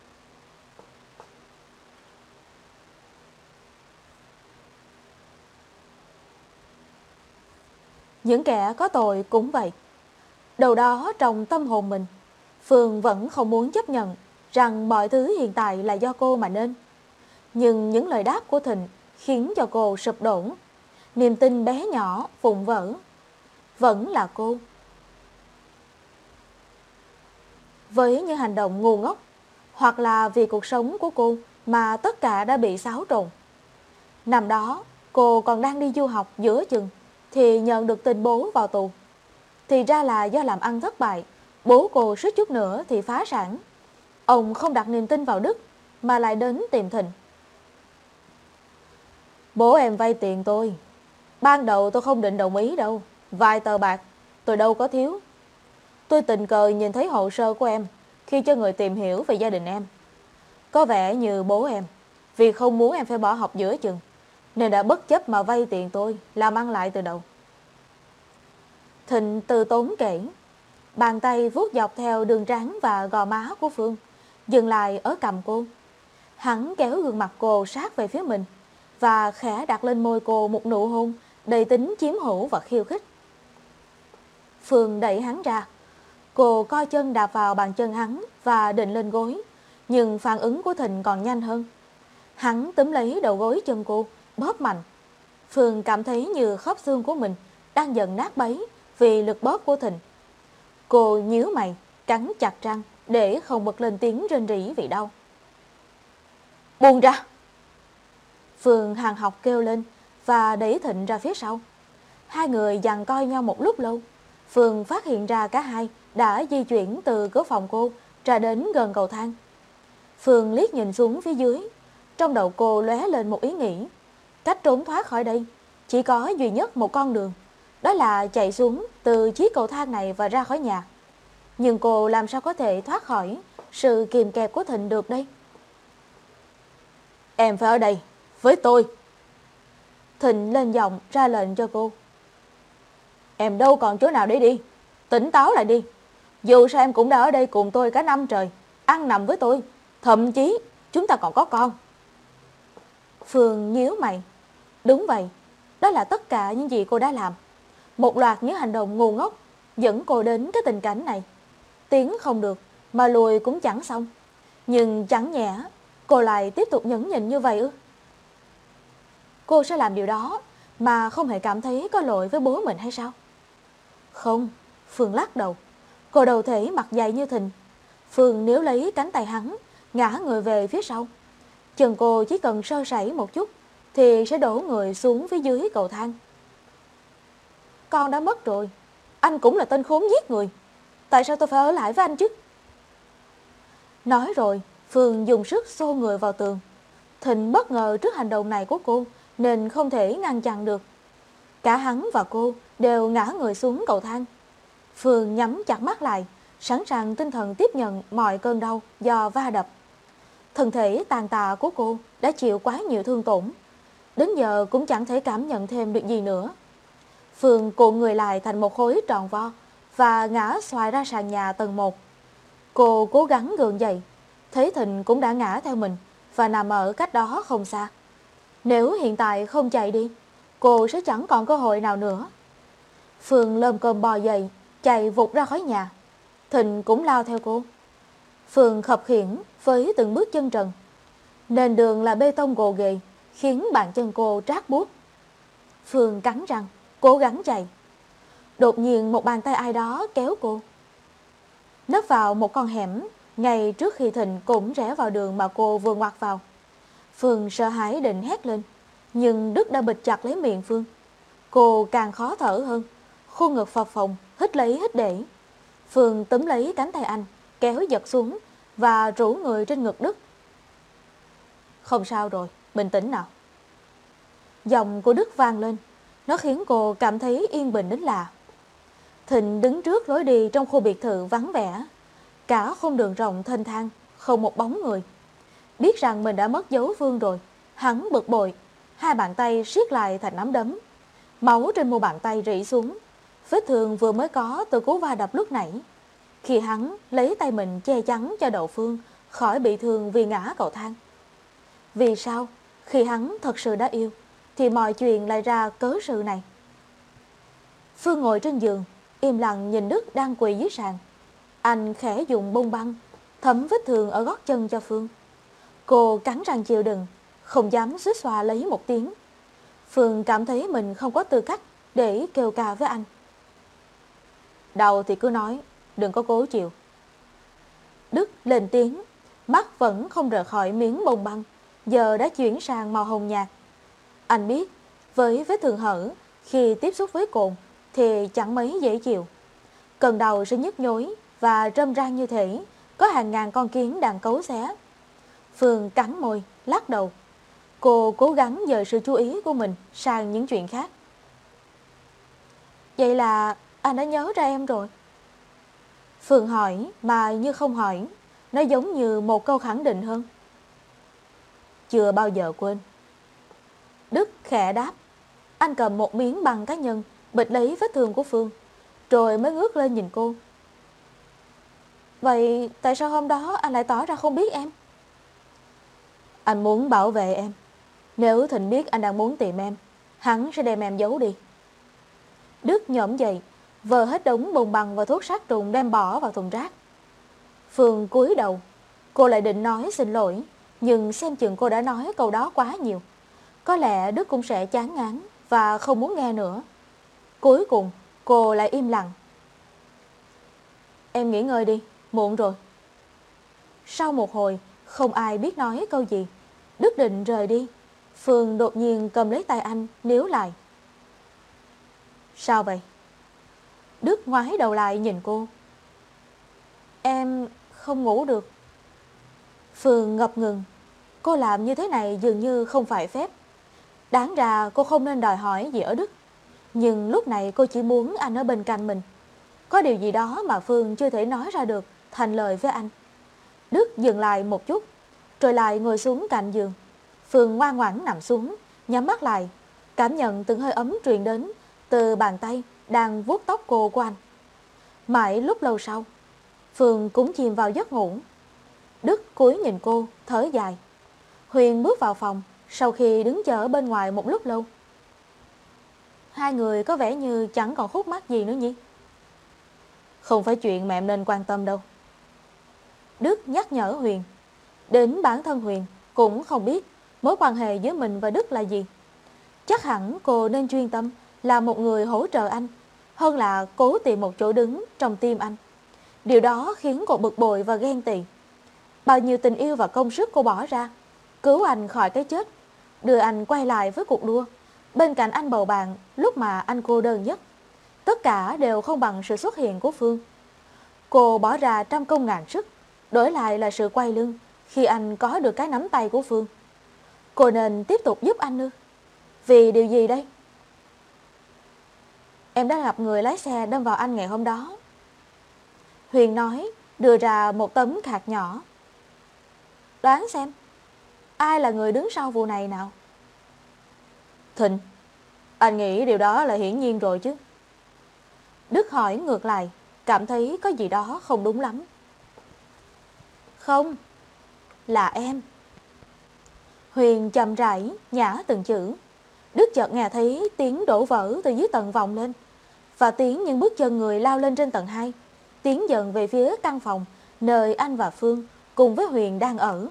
Những kẻ có tội cũng vậy. Đầu đó trong tâm hồn mình, Phương vẫn không muốn chấp nhận rằng mọi thứ hiện tại là do cô mà nên. Nhưng những lời đáp của Thịnh khiến cho cô sụp đổ. Niềm tin bé nhỏ vụn vỡ. Vẫn là cô. Với những hành động ngu ngốc, hoặc là vì cuộc sống của cô mà tất cả đã bị xáo trộn. Năm đó, cô còn đang đi du học giữa chừng thì nhận được tin bố vào tù. Thì ra là do làm ăn thất bại, bố cô suýt chút nữa thì phá sản. Ông không đặt niềm tin vào Đức mà lại đến tìm Thịnh. Bố em vay tiền tôi. Ban đầu tôi không định đồng ý đâu. Vài tờ bạc tôi đâu có thiếu. Tôi tình cờ nhìn thấy hồ sơ của em khi cho người tìm hiểu về gia đình em. Có vẻ như bố em, vì không muốn em phải bỏ học giữa chừng, nên đã bất chấp mà vay tiền tôi, làm ăn lại từ đầu. Thịnh từ tốn kể. Bàn tay vuốt dọc theo đường trán và gò má của Phương, dừng lại ở cằm cô. Hắn kéo gương mặt cô sát về phía mình và khẽ đặt lên môi cô một nụ hôn đầy tính chiếm hữu và khiêu khích. Phương đẩy hắn ra. Cô co chân đạp vào bàn chân hắn và định lên gối, nhưng phản ứng của Thịnh còn nhanh hơn. Hắn túm lấy đầu gối chân cô, bóp mạnh. Phương cảm thấy như khớp xương của mình đang dần nát bấy vì lực bóp của Thịnh. Cô nhíu mày, cắn chặt răng để không bật lên tiếng rên rỉ vì đau. Buông ra! Phương hàn học kêu lên và đẩy Thịnh ra phía sau. Hai người giằng coi nhau một lúc lâu. Phương phát hiện ra cả hai đã di chuyển từ cửa phòng cô ra đến gần cầu thang. Phương liếc nhìn xuống phía dưới. Trong đầu cô lóe lên một ý nghĩ. Cách trốn thoát khỏi đây chỉ có duy nhất một con đường, đó là chạy xuống từ chiếc cầu thang này và ra khỏi nhà. Nhưng cô làm sao có thể thoát khỏi sự kìm kẹp của Thịnh được đây? Em phải ở đây với tôi. Thịnh lên giọng ra lệnh cho cô. Em đâu còn chỗ nào để đi. Tỉnh táo lại đi. Dù sao em cũng đã ở đây cùng tôi cả năm trời, ăn nằm với tôi, thậm chí chúng ta còn có con. Phương nhíu mày. Đúng vậy, đó là tất cả những gì cô đã làm. Một loạt những hành động ngu ngốc dẫn cô đến cái tình cảnh này. Tiến không được mà lùi cũng chẳng xong. Nhưng chẳng nhẽ cô lại tiếp tục nhẫn nhịn như vậy ư? Cô sẽ làm điều đó mà không hề cảm thấy có lỗi với bố mình hay sao? Không, Phương lắc đầu. Cô đầu thể mặt dày như Thịnh. Phương níu lấy cánh tay hắn, ngã người về phía sau. Chân cô chỉ cần sơ sẩy một chút thì sẽ đổ người xuống phía dưới cầu thang. Con đã mất rồi. Anh cũng là tên khốn giết người. Tại sao tôi phải ở lại với anh chứ? Nói rồi, Phương dùng sức xô người vào tường. Thịnh bất ngờ trước hành động này của cô nên không thể ngăn chặn được. Cả hắn và cô đều ngã người xuống cầu thang. Phương nhắm chặt mắt lại, sẵn sàng tinh thần tiếp nhận mọi cơn đau do va đập. Thân thể tàn tạ của cô đã chịu quá nhiều thương tổn, đến giờ cũng chẳng thể cảm nhận thêm được gì nữa. Phương cuộn người lại thành một khối tròn vo và ngã xoài ra sàn nhà tầng một. Cô cố gắng gượng dậy, thấy Thịnh cũng đã ngã theo mình và nằm ở cách đó không xa. Nếu hiện tại không chạy đi, cô sẽ chẳng còn cơ hội nào nữa. Phương lơm cơm bò dậy, chạy vụt ra khỏi nhà. Thịnh cũng lao theo cô. Phương khập khiễng với từng bước chân trần. Nền đường là bê tông gồ ghề, khiến bàn chân cô rát buốt. Phương cắn răng, cố gắng chạy. Đột nhiên một bàn tay ai đó kéo cô. Nấp vào một con hẻm, ngay trước khi Thịnh cũng rẽ vào đường mà cô vừa ngoặt vào. Phương sợ hãi định hét lên, nhưng Đức đã bịt chặt lấy miệng Phương. Cô càng khó thở hơn, khuôn ngực phập phồng, hít lấy hít để. Phương túm lấy cánh tay anh, kéo giật xuống và rũ người trên ngực Đức. Không sao rồi, bình tĩnh nào. Giọng của Đức vang lên, nó khiến cô cảm thấy yên bình đến lạ. Thịnh đứng trước lối đi trong khu biệt thự vắng vẻ. Cả khung đường rộng thênh thang, không một bóng người. Biết rằng mình đã mất dấu Phương rồi, hắn bực bội, hai bàn tay siết lại thành nắm đấm. Máu trên mu bàn tay rỉ xuống, vết thương vừa mới có từ cú va đập lúc nãy. Khi hắn lấy tay mình che chắn cho Đậu Phương khỏi bị thương vì ngã cầu thang. Vì sao khi hắn thật sự đã yêu thì mọi chuyện lại ra cớ sự này? Phương ngồi trên giường, im lặng nhìn Đức đang quỳ dưới sàn. Anh khẽ dùng bông băng thấm vết thương ở gót chân cho Phương. Cô cắn răng chịu đựng, không dám xuýt xoa lấy một tiếng. Phương cảm thấy mình không có tư cách để kêu ca với anh. Đau thì cứ nói, đừng có cố chịu. Đức lên tiếng, mắt vẫn không rời khỏi miếng bông băng, giờ đã chuyển sang màu hồng nhạt. Anh biết, với vết thương hở, khi tiếp xúc với cồn thì chẳng mấy dễ chịu. Cơn đau sẽ nhức nhối và râm ran như thể có hàng ngàn con kiến đang cấu xé. Phương cắn môi, lắc đầu. Cô cố gắng dời sự chú ý của mình sang những chuyện khác. Vậy là anh đã nhớ ra em rồi? Phương hỏi mà như không hỏi, nó giống như một câu khẳng định hơn. Chưa bao giờ quên. Đức khẽ đáp. Anh cầm một miếng băng cá nhân bịt lấy vết thương của Phương, rồi mới ngước lên nhìn cô. Vậy tại sao hôm đó anh lại tỏ ra không biết em? Anh muốn bảo vệ em. Nếu Thịnh biết anh đang muốn tìm em, hắn sẽ đem em giấu đi. Đức nhổm dậy, vơ hết đống bùn bằng và thuốc sát trùng đem bỏ vào thùng rác. Phương cúi đầu, cô lại định nói xin lỗi, nhưng xem chừng cô đã nói câu đó quá nhiều. Có lẽ Đức cũng sẽ chán ngán và không muốn nghe nữa. Cuối cùng, cô lại im lặng. Em nghỉ ngơi đi, muộn rồi. Sau một hồi, không ai biết nói câu gì. Đức định rời đi. Phương đột nhiên cầm lấy tay anh, níu lại. Sao vậy? Đức ngoái đầu lại nhìn cô. Em không ngủ được. Phương ngập ngừng. Cô làm như thế này dường như không phải phép. Đáng ra cô không nên đòi hỏi gì ở Đức. Nhưng lúc này cô chỉ muốn anh ở bên cạnh mình. Có điều gì đó mà Phương chưa thể nói ra được thành lời với anh. Đức dừng lại một chút, rồi lại ngồi xuống cạnh giường. Phương ngoan ngoãn nằm xuống, nhắm mắt lại, cảm nhận từng hơi ấm truyền đến từ bàn tay đang vuốt tóc cô của anh. Mãi lúc lâu sau, Phương cũng chìm vào giấc ngủ. Đức cúi nhìn cô, thở dài. Huyền bước vào phòng sau khi đứng chờ ở bên ngoài một lúc lâu. Hai người có vẻ như chẳng còn khúc mắc gì nữa nhỉ? Không phải chuyện mà em nên quan tâm đâu. Đức nhắc nhở Huyền. Đến bản thân Huyền cũng không biết mối quan hệ giữa mình và Đức là gì. Chắc hẳn cô nên chuyên tâm là một người hỗ trợ anh, hơn là cố tìm một chỗ đứng trong tim anh. Điều đó khiến cô bực bội và ghen tị. Bao nhiêu tình yêu và công sức cô bỏ ra, cứu anh khỏi cái chết, đưa anh quay lại với cuộc đua, bên cạnh anh bầu bạn lúc mà anh cô đơn nhất. Tất cả đều không bằng sự xuất hiện của Phương. Cô bỏ ra trăm công ngàn sức, đổi lại là sự quay lưng khi anh có được cái nắm tay của Phương. Cô nên tiếp tục giúp anh ư? Vì điều gì đây? Em đã gặp người lái xe đâm vào anh ngày hôm đó. Huyền nói, đưa ra một tấm card nhỏ. Đoán xem, ai là người đứng sau vụ này nào? Thịnh. Anh nghĩ điều đó là hiển nhiên rồi chứ. Đức hỏi ngược lại, cảm thấy có gì đó không đúng lắm. Không, là em. Huyền chậm rãi nhả từng chữ. Đức chợt nghe thấy tiếng đổ vỡ từ dưới tầng vọng lên, và tiếng những bước chân người lao lên trên tầng hai, tiến dần về phía căn phòng nơi anh và Phương cùng với Huyền đang ở.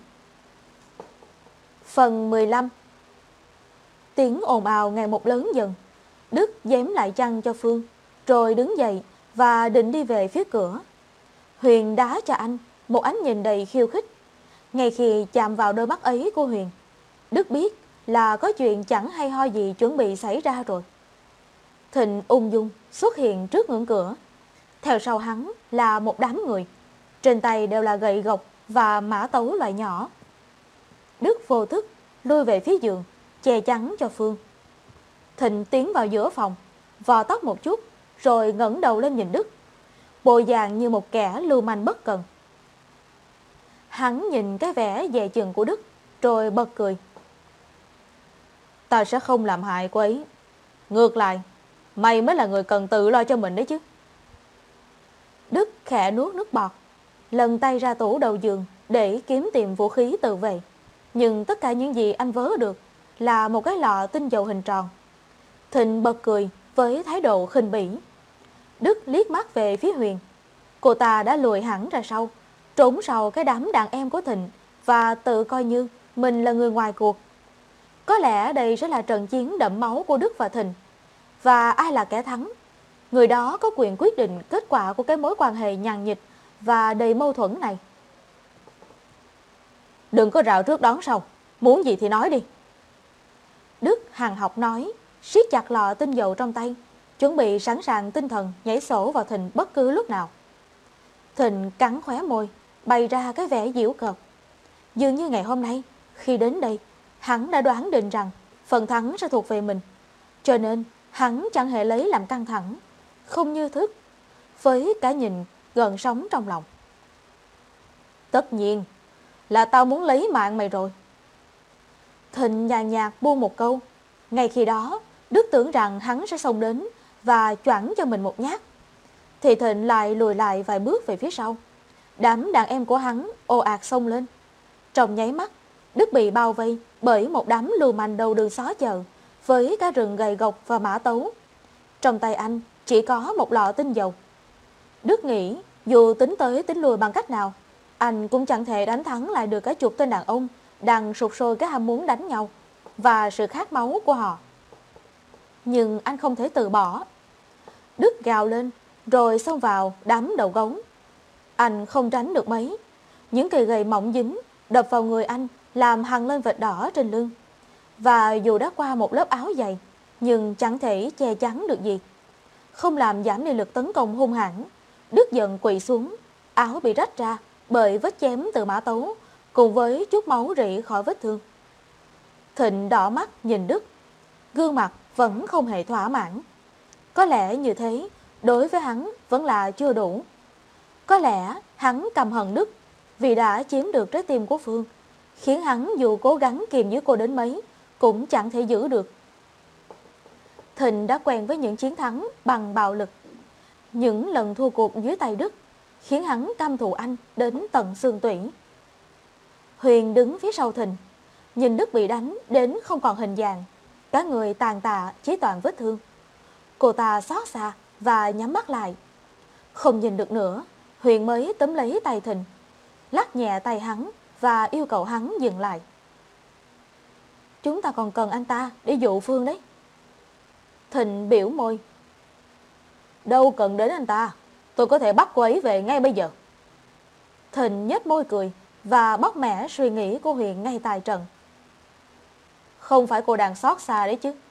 Phần mười lăm. Tiếng ồn ào ngày một lớn dần. Đức giếm lại chăn cho Phương, rồi đứng dậy và định đi về phía cửa. Huyền đá cho anh một ánh nhìn đầy khiêu khích. Ngay khi chạm vào đôi mắt ấy của Huyền, Đức biết là có chuyện chẳng hay ho gì chuẩn bị xảy ra rồi. Thịnh ung dung xuất hiện trước ngưỡng cửa. Theo sau hắn là một đám người, trên tay đều là gậy gộc và mã tấu loại nhỏ. Đức vô thức lui về phía giường, che chắn cho Phương. Thịnh tiến vào giữa phòng, vò tóc một chút, rồi ngẩng đầu lên nhìn Đức, bộ dạng như một kẻ lưu manh bất cần. Hắn nhìn cái vẻ dè chừng của Đức, rồi bật cười. Ta sẽ không làm hại cô ấy. Ngược lại, mày mới là người cần tự lo cho mình đấy chứ. Đức khẽ nuốt nước bọt, lần tay ra tủ đầu giường để kiếm tìm vũ khí tự vệ. Nhưng tất cả những gì anh vớ được là một cái lọ tinh dầu hình tròn. Thịnh bật cười với thái độ khinh bỉ. Đức liếc mắt về phía Huyền. Cô ta đã lùi hẳn ra sau, trốn sau cái đám đàn em của Thịnh và tự coi như mình là người ngoài cuộc. Có lẽ đây sẽ là trận chiến đẫm máu của Đức và Thịnh. Và ai là kẻ thắng? Người đó có quyền quyết định kết quả của cái mối quan hệ nhàn nhịt và đầy mâu thuẫn này. Đừng có rào trước đón sau, muốn gì thì nói đi. Đức hằn học nói, siết chặt lọ tinh dầu trong tay, chuẩn bị sẵn sàng tinh thần nhảy sổ vào Thịnh bất cứ lúc nào. Thịnh cắn khóe môi, bày ra cái vẻ giễu cợt. Dường như ngày hôm nay, khi đến đây, hắn đã đoán định rằng phần thắng sẽ thuộc về mình. Cho nên hắn chẳng hề lấy làm căng thẳng, không như thức, với cả nhìn gần sống trong lòng. Tất nhiên là tao muốn lấy mạng mày rồi. Thịnh nhàn nhạt buông một câu. Ngay khi đó, Đức tưởng rằng hắn sẽ xông đến và choảng cho mình một nhát. Thì Thịnh lại lùi lại vài bước về phía sau. Đám đàn em của hắn ồ ạt xông lên. Trong nháy mắt, Đức bị bao vây bởi một đám lưu manh đầu đường xó chợ, với cả rừng gậy gộc và mã tấu. Trong tay anh chỉ có một lọ tinh dầu. Đức nghĩ dù tính tới tính lùi bằng cách nào, anh cũng chẳng thể đánh thắng lại được cái chục tên đàn ông đang sục sôi cái ham muốn đánh nhau và sự khát máu của họ. Nhưng anh không thể từ bỏ. Đức gào lên rồi xông vào đám đầu gấu. Anh không tránh được mấy. Những cây gậy mỏng dính đập vào người anh làm hằn lên vệt đỏ trên lưng. Và dù đã qua một lớp áo dày, nhưng chẳng thể che chắn được gì. Không làm giảm đi lực tấn công hung hãn, Đức giận quỳ xuống, áo bị rách ra bởi vết chém từ mã tấu, cùng với chút máu rỉ khỏi vết thương. Thịnh đỏ mắt nhìn Đức, gương mặt vẫn không hề thỏa mãn. Có lẽ như thế, đối với hắn vẫn là chưa đủ. Có lẽ hắn căm hận Đức vì đã chiếm được trái tim của Phương, khiến hắn dù cố gắng kiềm giữ cô đến mấy, cũng chẳng thể giữ được. Thịnh đã quen với những chiến thắng bằng bạo lực. Những lần thua cuộc dưới tay Đức khiến hắn căm thù anh đến tận xương tủy. Huyền đứng phía sau Thịnh, nhìn Đức bị đánh đến không còn hình dạng, cả người tàn tạ chỉ toàn vết thương. Cô ta xót xa và nhắm mắt lại. Không nhìn được nữa, Huyền mới túm lấy tay Thịnh, lắc nhẹ tay hắn và yêu cầu hắn dừng lại. Chúng ta còn cần anh ta để dụ Phương đấy. Thịnh biểu môi. Đâu cần đến anh ta, tôi có thể bắt cô ấy về ngay bây giờ. Thịnh nhếch môi cười và bóc mẻ suy nghĩ của Huyền ngay tại trận. Không phải cô đang xót xa đấy chứ.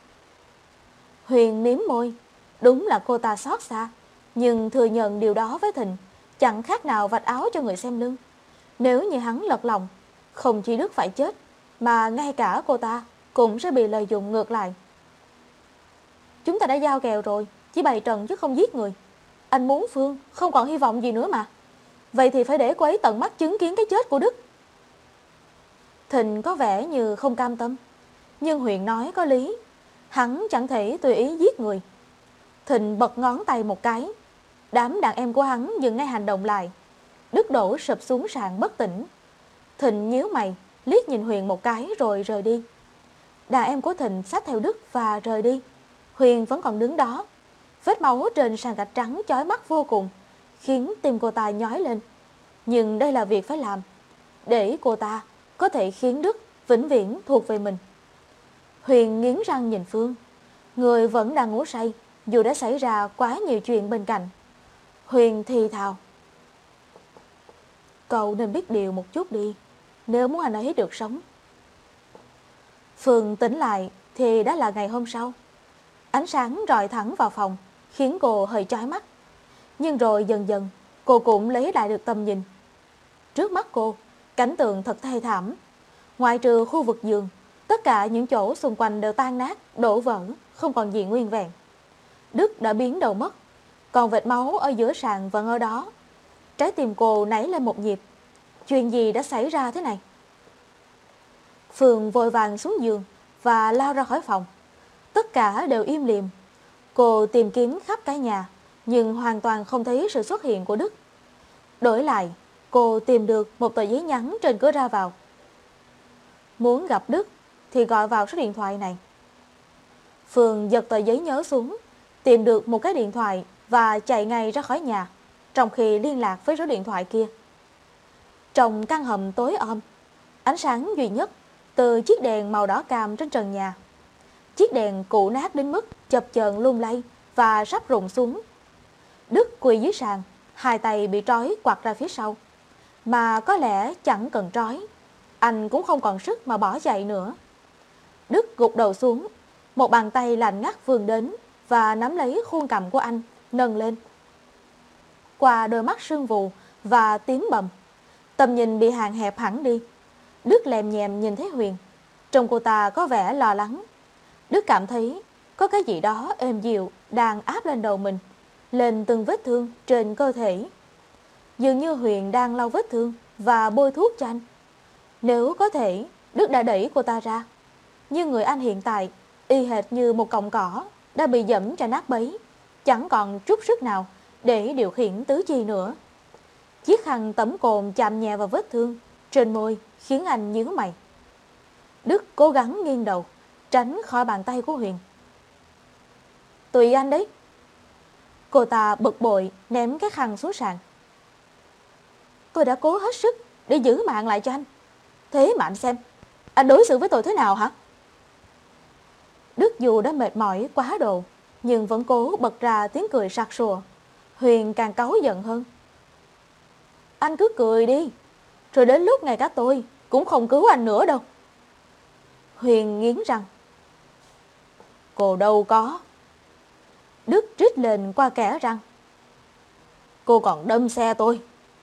Huyền miếm môi. Đúng là cô ta xót xa, nhưng thừa nhận điều đó với Thịnh chẳng khác nào vạch áo cho người xem lưng. Nếu như hắn lật lòng, không chỉ Đức phải chết, mà ngay cả cô ta cũng sẽ bị lợi dụng ngược lại. Chúng ta đã giao kèo rồi, chỉ bày trận chứ không giết người. Anh muốn Phương không còn hy vọng gì nữa mà. Vậy thì phải để cô ấy tận mắt chứng kiến cái chết của Đức. Thịnh có vẻ như không cam tâm, nhưng Huyền nói có lý. Hắn chẳng thể tùy ý giết người. Thịnh bật ngón tay một cái. Đám đàn em của hắn dừng ngay hành động lại. Đức đổ sụp xuống sàn bất tỉnh. Thịnh nhíu mày, liếc nhìn Huyền một cái rồi rời đi. Đàn em của Thịnh xách theo Đức và rời đi. Huyền vẫn còn đứng đó. Vết máu trên sàn gạch trắng chói mắt vô cùng, khiến tim cô ta nhói lên. Nhưng đây là việc phải làm, để cô ta có thể khiến Đức vĩnh viễn thuộc về mình. Huyền nghiến răng nhìn Phương. Người vẫn đang ngủ say, dù đã xảy ra quá nhiều chuyện bên cạnh. Huyền thì thào. Cậu nên biết điều một chút đi, nếu muốn anh ấy được sống. Phương tỉnh lại thì đã là ngày hôm sau. Ánh sáng rọi thẳng vào phòng, khiến cô hơi chói mắt. Nhưng rồi dần dần, cô cũng lấy lại được tầm nhìn. Trước mắt cô, cảnh tượng thật thê thảm. Ngoại trừ khu vực giường, tất cả những chỗ xung quanh đều tan nát, đổ vỡ, không còn gì nguyên vẹn. Đức đã biến đầu mất, còn vệt máu ở giữa sàn vẫn ở đó. Trái tim cô nảy lên một nhịp. Chuyện gì đã xảy ra thế này? Phương vội vàng xuống giường và lao ra khỏi phòng. Tất cả đều im lìm. Cô tìm kiếm khắp cả nhà, nhưng hoàn toàn không thấy sự xuất hiện của Đức. Đổi lại, cô tìm được một tờ giấy nhắn trên cửa ra vào. Muốn gặp Đức thì gọi vào số điện thoại này. Phương giật tờ giấy nhớ xuống, tìm được một cái điện thoại và chạy ngay ra khỏi nhà, trong khi liên lạc với số điện thoại kia. Trong căn hầm tối om, ánh sáng duy nhất từ chiếc đèn màu đỏ cam trên trần nhà. Chiếc đèn cũ nát đến mức chập chờn lung lay và sắp rụng xuống. Đức quỳ dưới sàn, hai tay bị trói quặt ra phía sau. Mà có lẽ chẳng cần trói, anh cũng không còn sức mà bỏ chạy nữa. Đức gục đầu xuống, một bàn tay lạnh ngắt vươn đến và nắm lấy khuôn cằm của anh, nâng lên. Qua đôi mắt sưng vù và tím bầm, tầm nhìn bị hạn hẹp hẳn đi. Đức lèm nhèm nhìn thấy Huyền. Trông cô ta có vẻ lo lắng. Đức cảm thấy có cái gì đó êm dịu đang áp lên đầu mình, lên từng vết thương trên cơ thể. Dường như Huyền đang lau vết thương và bôi thuốc cho anh. Nếu có thể, Đức đã đẩy cô ta ra. Nhưng người anh hiện tại, y hệt như một cọng cỏ, đã bị dẫm cho nát bấy, chẳng còn chút sức nào để điều khiển tứ chi nữa. Chiếc khăn tẩm cồn chạm nhẹ vào vết thương trên môi khiến anh nhíu mày. Đức cố gắng nghiêng đầu, tránh khỏi bàn tay của Huyền. Tùy anh đấy. Cô ta bực bội ném cái khăn xuống sàn. Tôi đã cố hết sức để giữ mạng lại cho anh. Thế mà anh xem, anh đối xử với tôi thế nào hả? Đức dù đã mệt mỏi quá độ, nhưng vẫn cố bật ra tiếng cười sặc sụa. Huyền càng cáu giận hơn. Anh cứ cười đi, rồi đến lúc ngay cả tôi cũng không cứu anh nữa đâu. Huyền nghiến răng. Cô đâu có. Đức rít lên qua kẽ răng. Cô còn đâm xe tôi.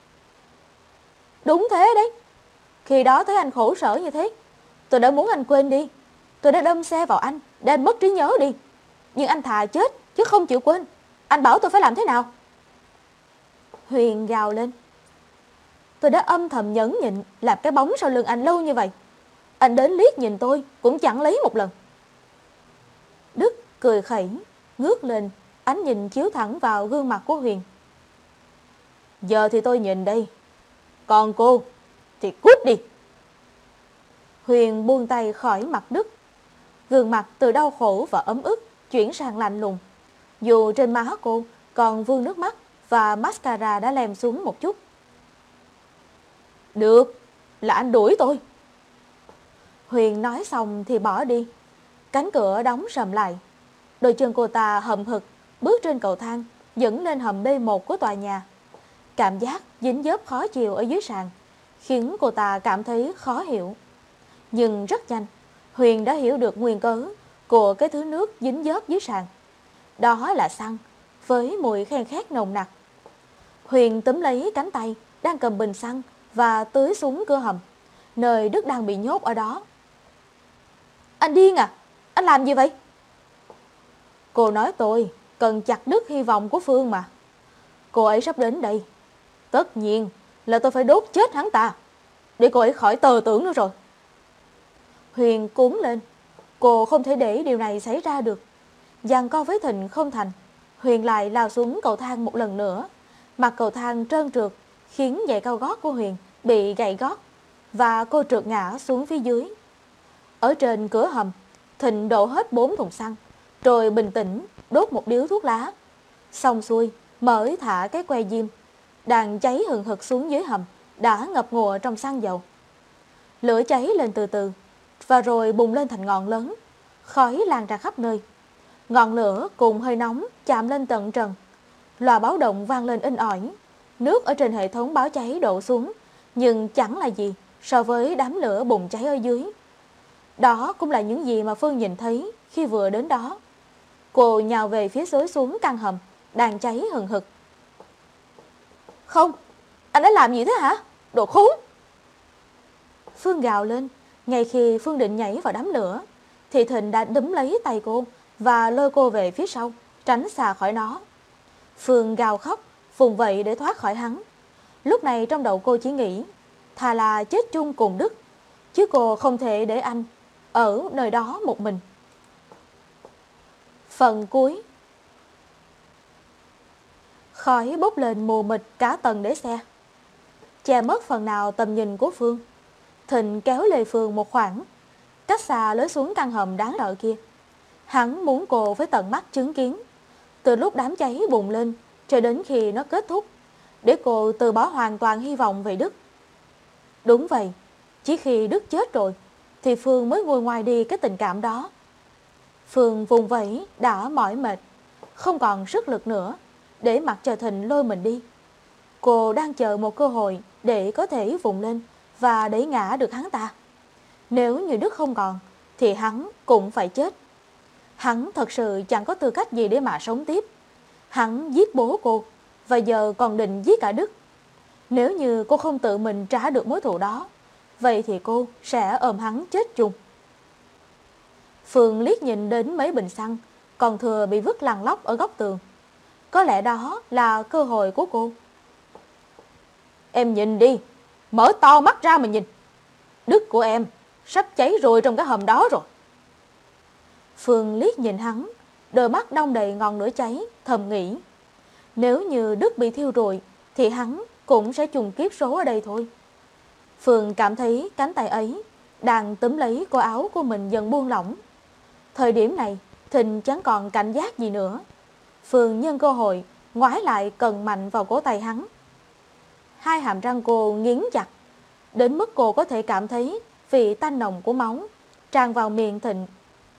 Đúng thế đấy. Khi đó thấy anh khổ sở như thế, tôi đã muốn anh quên đi. Tôi đã đâm xe vào anh để anh mất trí nhớ đi. Nhưng anh thà chết chứ không chịu quên. Anh bảo tôi phải làm thế nào? Huyền gào lên. Tôi đã âm thầm nhẫn nhịn làm cái bóng sau lưng anh lâu như vậy. Anh đến liếc nhìn tôi cũng chẳng lấy một lần. Đức cười khẩy, ngước lên, ánh nhìn chiếu thẳng vào gương mặt của Huyền. Giờ thì tôi nhìn đây. Còn cô thì cút đi. Huyền buông tay khỏi mặt Đức. Gương mặt từ đau khổ và ấm ức chuyển sang lạnh lùng. Dù trên má cô còn vương nước mắt và mascara đã lem xuống một chút. Được, là anh đuổi tôi. Huyền nói xong thì bỏ đi. Cánh cửa đóng sầm lại. Đôi chân cô ta hậm hực bước trên cầu thang dẫn lên hầm B một của tòa nhà. Cảm giác dính dớp khó chịu ở dưới sàn khiến cô ta cảm thấy khó hiểu. Nhưng rất nhanh, Huyền đã hiểu được nguyên cớ của cái thứ nước dính dớp dưới sàn. Đó là xăng với mùi khen khét nồng nặc. Huyền túm lấy cánh tay đang cầm bình xăng và tưới xuống cửa hầm, nơi Đức đang bị nhốt ở đó. Anh điên à? Anh làm gì vậy? Cô nói tôi cần chặt đứt hy vọng của Phương mà. Cô ấy sắp đến đây. Tất nhiên là tôi phải đốt chết hắn ta, để cô ấy khỏi tờ tưởng nữa rồi. Huyền cuống lên. Cô không thể để điều này xảy ra được. Giằng co với Thịnh không thành, Huyền lại lao xuống cầu thang một lần nữa. Mặt cầu thang trơn trượt khiến giày cao gót của Huyền bị gãy gót và cô trượt ngã xuống phía dưới. Ở trên cửa hầm, Thịnh đổ hết bốn thùng xăng, rồi bình tĩnh đốt một điếu thuốc lá. Xong xuôi mới thả cái que diêm đang cháy hừng hực xuống dưới hầm, đã ngập ngụa trong xăng dầu. Lửa cháy lên từ từ và rồi bùng lên thành ngọn lớn, khói lan ra khắp nơi. Ngọn lửa cùng hơi nóng chạm lên tận trần. Loa báo động vang lên inh ỏi. Nước ở trên hệ thống báo cháy đổ xuống, nhưng chẳng là gì so với đám lửa bùng cháy ở dưới. Đó cũng là những gì mà Phương nhìn thấy khi vừa đến đó. Cô nhào về phía xối xuống căn hầm đang cháy hừng hực. Không, anh đã làm gì thế hả? Đồ khốn! Phương gào lên. Ngay khi Phương định nhảy vào đám lửa thì Thịnh đã đúm lấy tay cô và lôi cô về phía sau, tránh xa khỏi nó. Phương gào khóc, vùng vẫy để thoát khỏi hắn. Lúc này trong đầu cô chỉ nghĩ thà là chết chung cùng Đức, chứ cô không thể để anh ở nơi đó một mình. Phần cuối. Khói bốc lên mù mịt cả tầng để xe, che mất phần nào tầm nhìn của Phương. Thịnh kéo Lê Phương một khoảng, cách xa lối xuống căn hầm đáng sợ kia. Hắn muốn cô với tận mắt chứng kiến từ lúc đám cháy bùng lên cho đến khi nó kết thúc, để cô từ bỏ hoàn toàn hy vọng về Đức. Đúng vậy, chỉ khi Đức chết rồi thì Phương mới nguôi ngoai đi cái tình cảm đó. Phương vùng vẫy đã mỏi mệt, không còn sức lực nữa để mặc cho Thịnh lôi mình đi. Cô đang chờ một cơ hội để có thể vùng lên và đẩy ngã được hắn ta. Nếu như Đức không còn thì hắn cũng phải chết. Hắn thật sự chẳng có tư cách gì để mà sống tiếp. Hắn giết bố cô và giờ còn định giết cả Đức. Nếu như cô không tự mình trả được mối thù đó, vậy thì cô sẽ ôm hắn chết chung. Phương liếc nhìn đến mấy bình xăng còn thừa bị vứt lăn lóc ở góc tường. Có lẽ đó là cơ hội của cô. Em nhìn đi, mở to mắt ra mà nhìn. Đức của em sắp cháy rồi trong cái hầm đó rồi. Phương liếc nhìn hắn, đôi mắt đong đầy ngọn lửa cháy, thầm nghĩ. Nếu như Đức bị thiêu rụi thì hắn cũng sẽ trùng kiếp số ở đây thôi. Phương cảm thấy cánh tay ấy đang túm lấy cổ áo của mình dần buông lỏng. Thời điểm này Thịnh chẳng còn cảnh giác gì nữa. Phương nhân cơ hội ngoái lại cần mạnh vào cổ tay hắn. Hai hàm răng cô nghiến chặt, đến mức cô có thể cảm thấy vị tanh nồng của máu tràn vào miệng Thịnh.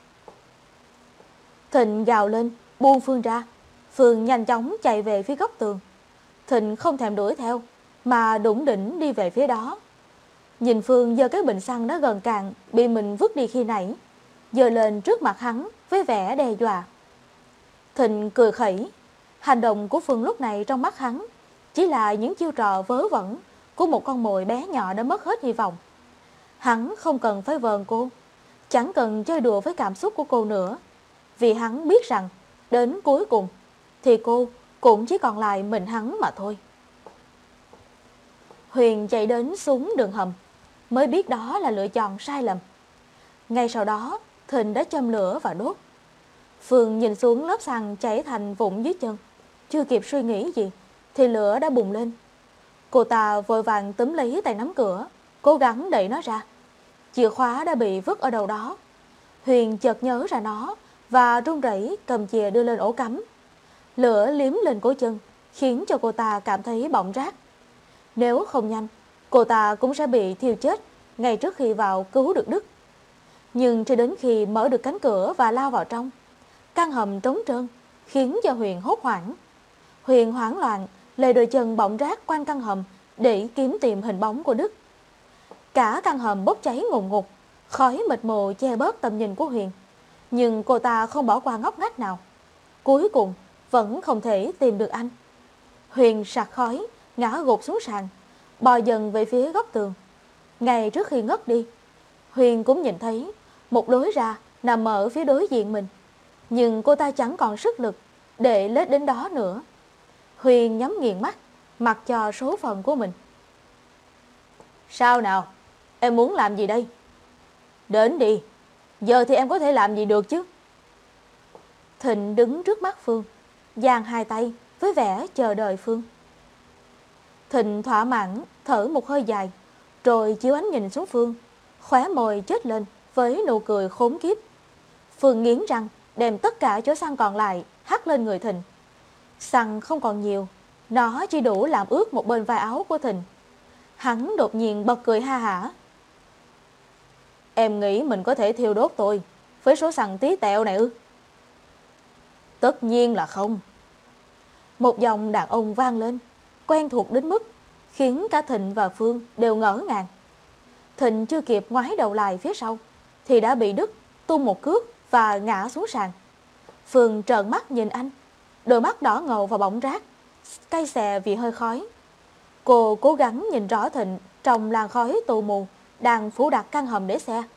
Thịnh gào lên, buông Phương ra. Phương nhanh chóng chạy về phía góc tường. Thịnh không thèm đuổi theo, mà đủng đỉnh đi về phía đó. Nhìn Phương giơ cái bình xăng đã gần cạn bị mình vứt đi khi nãy, giơ lên trước mặt hắn với vẻ đe dọa. Thịnh cười khẩy. Hành động của Phương lúc này trong mắt hắn chỉ là những chiêu trò vớ vẩn của một con mồi bé nhỏ đã mất hết hy vọng. Hắn không cần phải vờn cô, chẳng cần chơi đùa với cảm xúc của cô nữa, vì hắn biết rằng đến cuối cùng thì cô cũng chỉ còn lại mình hắn mà thôi. Huyền chạy đến xuống đường hầm, mới biết đó là lựa chọn sai lầm. Ngay sau đó, Thịnh đã châm lửa và đốt. Phương nhìn xuống lớp xăng chảy thành vụn dưới chân, chưa kịp suy nghĩ gì thì lửa đã bùng lên. Cô ta vội vàng túm lấy tay nắm cửa, cố gắng đẩy nó ra. Chìa khóa đã bị vứt ở đâu đó. Huyền chợt nhớ ra nó và run rẩy cầm chìa đưa lên ổ cắm. Lửa liếm lên cổ chân, khiến cho cô ta cảm thấy bỏng rát. Nếu không nhanh, cô ta cũng sẽ bị thiêu chết ngay trước khi vào cứu được Đức. Nhưng cho đến khi mở được cánh cửa và lao vào trong, căn hầm trống trơn khiến cho Huyền hốt hoảng. Huyền hoảng loạn lê đôi chân bỏng rát quanh căn hầm để kiếm tìm hình bóng của Đức. Cả căn hầm bốc cháy ngùn ngụt, khói mịt mù che bớt tầm nhìn của Huyền. Nhưng cô ta không bỏ qua ngóc ngách nào. Cuối cùng vẫn không thể tìm được anh. Huyền sặc khói, ngã gục xuống sàn, bò dần về phía góc tường. Ngay trước khi ngất đi, Huyền cũng nhìn thấy một lối ra nằm ở phía đối diện mình. Nhưng cô ta chẳng còn sức lực để lết đến đó nữa. Huyền nhắm nghiền mắt, mặc cho số phận của mình. Sao nào? Em muốn làm gì đây? Đến đi, giờ thì em có thể làm gì được chứ? Thịnh đứng trước mắt Phương, giang hai tay với vẻ chờ đợi Phương. Thịnh thỏa mãn thở một hơi dài, rồi chiếu ánh nhìn xuống Phương, khóe môi chếch lên với nụ cười khốn kiếp. Phương nghiến răng đem tất cả chỗ xăng còn lại hắt lên người Thịnh. Xăng không còn nhiều, nó chỉ đủ làm ướt một bên vai áo của Thịnh. Hắn đột nhiên bật cười ha hả. Em nghĩ mình có thể thiêu đốt tôi với số xăng tí tẹo này ư? Tất nhiên là không. Một giọng đàn ông vang lên, quen thuộc đến mức khiến cả Thịnh và Phương đều ngỡ ngàng. Thịnh chưa kịp ngoái đầu lại phía sau thì đã bị Đức tung một cước và ngã xuống sàn. Phương trợn mắt nhìn anh, đôi mắt đỏ ngầu và bỏng rát, cay xè vì hơi khói. Cô cố gắng nhìn rõ Thịnh trong làn khói tù mù đang phủ đặt căn hầm để xe.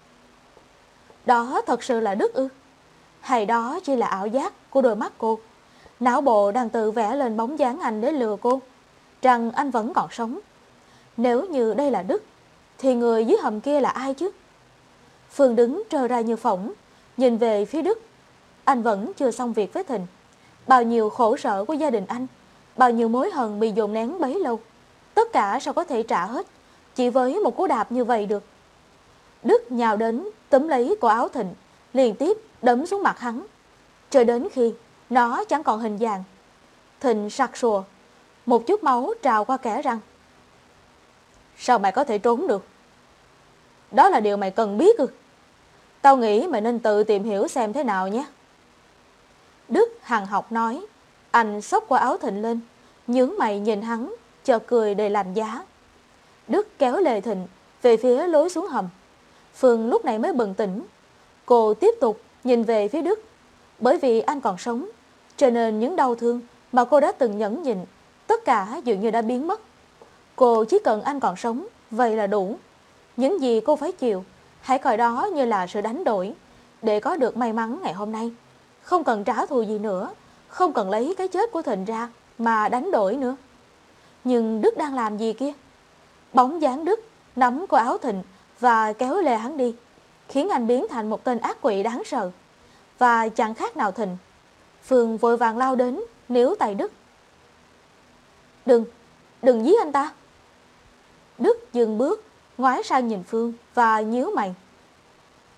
Đó thật sự là Đức ư? Hay đó chỉ là ảo giác của đôi mắt cô? Não bộ đang tự vẽ lên bóng dáng anh để lừa cô rằng anh vẫn còn sống. Nếu như đây là Đức thì người dưới hầm kia là ai chứ? Phương đứng trơ ra như phỏng, nhìn về phía Đức. Anh vẫn chưa xong việc với Thịnh. Bao nhiêu khổ sở của gia đình anh, bao nhiêu mối hận bị dồn nén bấy lâu, tất cả sao có thể trả hết chỉ với một cú đạp như vậy được? Đức nhào đến túm lấy cổ áo Thịnh, liên tiếp đấm xuống mặt hắn, cho đến khi nó chẳng còn hình dạng. Thịnh sặc sùa, một chút máu trào qua kẽ răng. Sao mày có thể trốn được? Đó là điều mày cần biết ư? Tao nghĩ mày nên tự tìm hiểu xem thế nào nhé. Đức hằn học nói. Anh xốc qua áo Thịnh lên, nhướng mày nhìn hắn, chợt cười đầy lạnh giá. Đức kéo lê Thịnh về phía lối xuống hầm. Phương lúc này mới bừng tỉnh. Cô tiếp tục nhìn về phía Đức. Bởi vì anh còn sống, cho nên những đau thương mà cô đã từng nhẫn nhịn, tất cả dường như đã biến mất. Cô chỉ cần anh còn sống, vậy là đủ. Những gì cô phải chịu, hãy coi đó như là sự đánh đổi để có được may mắn ngày hôm nay. Không cần trả thù gì nữa, không cần lấy cái chết của Thịnh ra mà đánh đổi nữa. Nhưng Đức đang làm gì kia? Bóng dáng Đức nắm cổ áo Thịnh và kéo lê hắn đi, khiến anh biến thành một tên ác quỷ đáng sợ. Và chẳng khác nào Thịnh. Phương vội vàng lao đến, níu tay Đức. Đừng, đừng giết anh ta. Đức dừng bước, ngoái sang nhìn Phương và nhíu mày.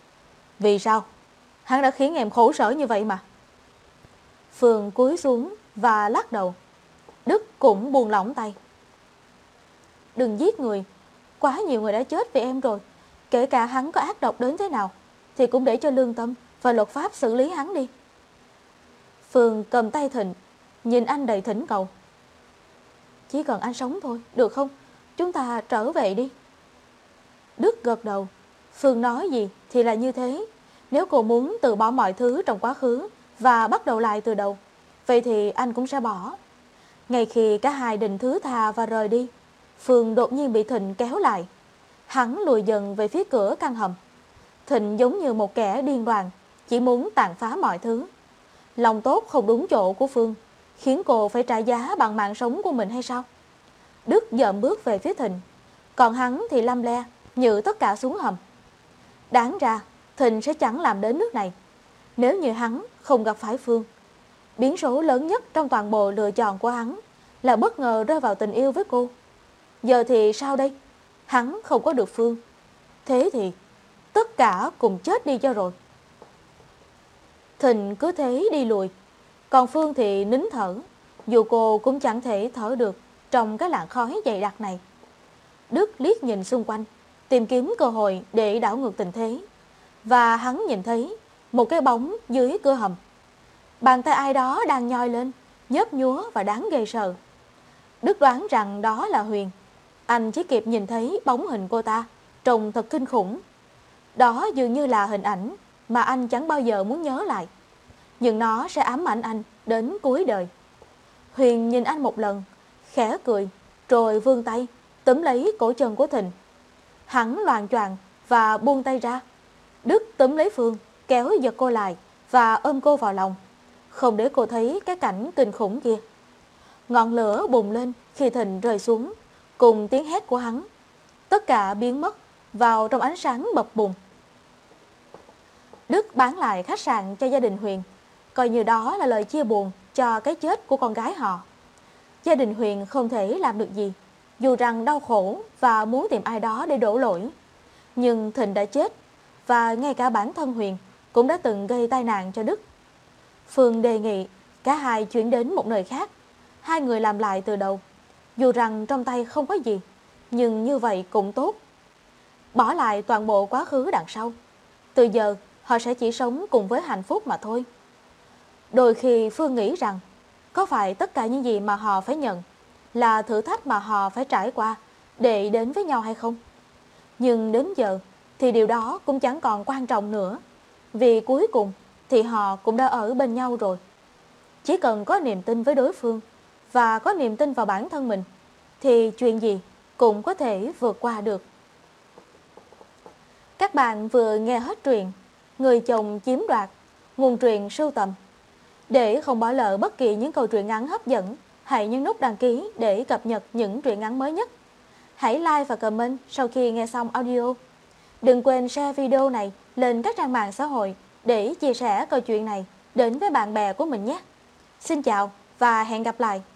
Vì sao? Hắn đã khiến em khổ sở như vậy mà. Phương cúi xuống, và lắc đầu. Đức cũng buông lỏng tay. Đừng giết người, quá nhiều người đã chết vì em rồi. Kể cả hắn có ác độc đến thế nào thì cũng để cho lương tâm và luật pháp xử lý hắn đi. Phương cầm tay Thịnh, nhìn anh đầy thỉnh cầu. Chỉ cần anh sống thôi, được không? Chúng ta trở về đi. Đức gật đầu. Phương nói gì thì là như thế. Nếu cô muốn từ bỏ mọi thứ trong quá khứ và bắt đầu lại từ đầu, vậy thì anh cũng sẽ bỏ. Ngay khi cả hai định thứ tha và rời đi, Phương đột nhiên bị Thịnh kéo lại. Hắn lùi dần về phía cửa căn hầm. Thịnh giống như một kẻ điên loạn, chỉ muốn tàn phá mọi thứ. Lòng tốt không đúng chỗ của Phương khiến cô phải trả giá bằng mạng sống của mình hay sao? Đức dợm bước về phía Thịnh, còn hắn thì lăm le như tất cả xuống hầm. Đáng ra Thịnh sẽ chẳng làm đến nước này nếu như hắn không gặp phải Phương. Biến số lớn nhất trong toàn bộ lựa chọn của hắn là bất ngờ rơi vào tình yêu với cô. Giờ thì sao đây? Hắn không có được Phương. Thế thì tất cả cùng chết đi cho rồi. Thịnh cứ thế đi lùi, còn Phương thì nín thở, dù cô cũng chẳng thể thở được trong cái làn khói dày đặc này. Đức liếc nhìn xung quanh, tìm kiếm cơ hội để đảo ngược tình thế. Và hắn nhìn thấy một cái bóng dưới cửa hầm. Bàn tay ai đó đang nhoi lên, nhớp nhúa và đáng ghê sợ. Đức đoán rằng đó là Huyền. Anh chỉ kịp nhìn thấy bóng hình cô ta, trông thật kinh khủng. Đó dường như là hình ảnh mà anh chẳng bao giờ muốn nhớ lại, nhưng nó sẽ ám ảnh anh đến cuối đời. Huyền nhìn anh một lần, khẽ cười, rồi vươn tay túm lấy cổ chân của Thịnh. Hắn loạng choạng và buông tay ra. Đức túm lấy Phương, kéo giật cô lại và ôm cô vào lòng, không để cô thấy cái cảnh kinh khủng kia. Ngọn lửa bùng lên khi Thịnh rơi xuống, cùng tiếng hét của hắn. Tất cả biến mất vào trong ánh sáng bập bùng. Đức bán lại khách sạn cho gia đình Huyền, coi như đó là lời chia buồn cho cái chết của con gái họ. Gia đình Huyền không thể làm được gì, dù rằng đau khổ và muốn tìm ai đó để đổ lỗi. Nhưng Thịnh đã chết, và ngay cả bản thân Huyền cũng đã từng gây tai nạn cho Đức. Phương đề nghị cả hai chuyển đến một nơi khác, hai người làm lại từ đầu. Dù rằng trong tay không có gì, nhưng như vậy cũng tốt. Bỏ lại toàn bộ quá khứ đằng sau. Từ giờ họ sẽ chỉ sống cùng với hạnh phúc mà thôi. Đôi khi Phương nghĩ rằng có phải tất cả những gì mà họ phải nhận là thử thách mà họ phải trải qua để đến với nhau hay không? Nhưng đến giờ thì điều đó cũng chẳng còn quan trọng nữa, vì cuối cùng thì họ cũng đã ở bên nhau rồi. Chỉ cần có niềm tin với đối phương và có niềm tin vào bản thân mình thì chuyện gì cũng có thể vượt qua được. Các bạn vừa nghe hết truyện Người chồng chiếm đoạt, nguồn truyện sưu tầm. Để không bỏ lỡ bất kỳ những câu chuyện ngắn hấp dẫn, hãy nhấn nút đăng ký để cập nhật những truyện ngắn mới nhất. Hãy like và comment sau khi nghe xong audio. Đừng quên share video này lên các trang mạng xã hội để chia sẻ câu chuyện này đến với bạn bè của mình nhé. Xin chào và hẹn gặp lại.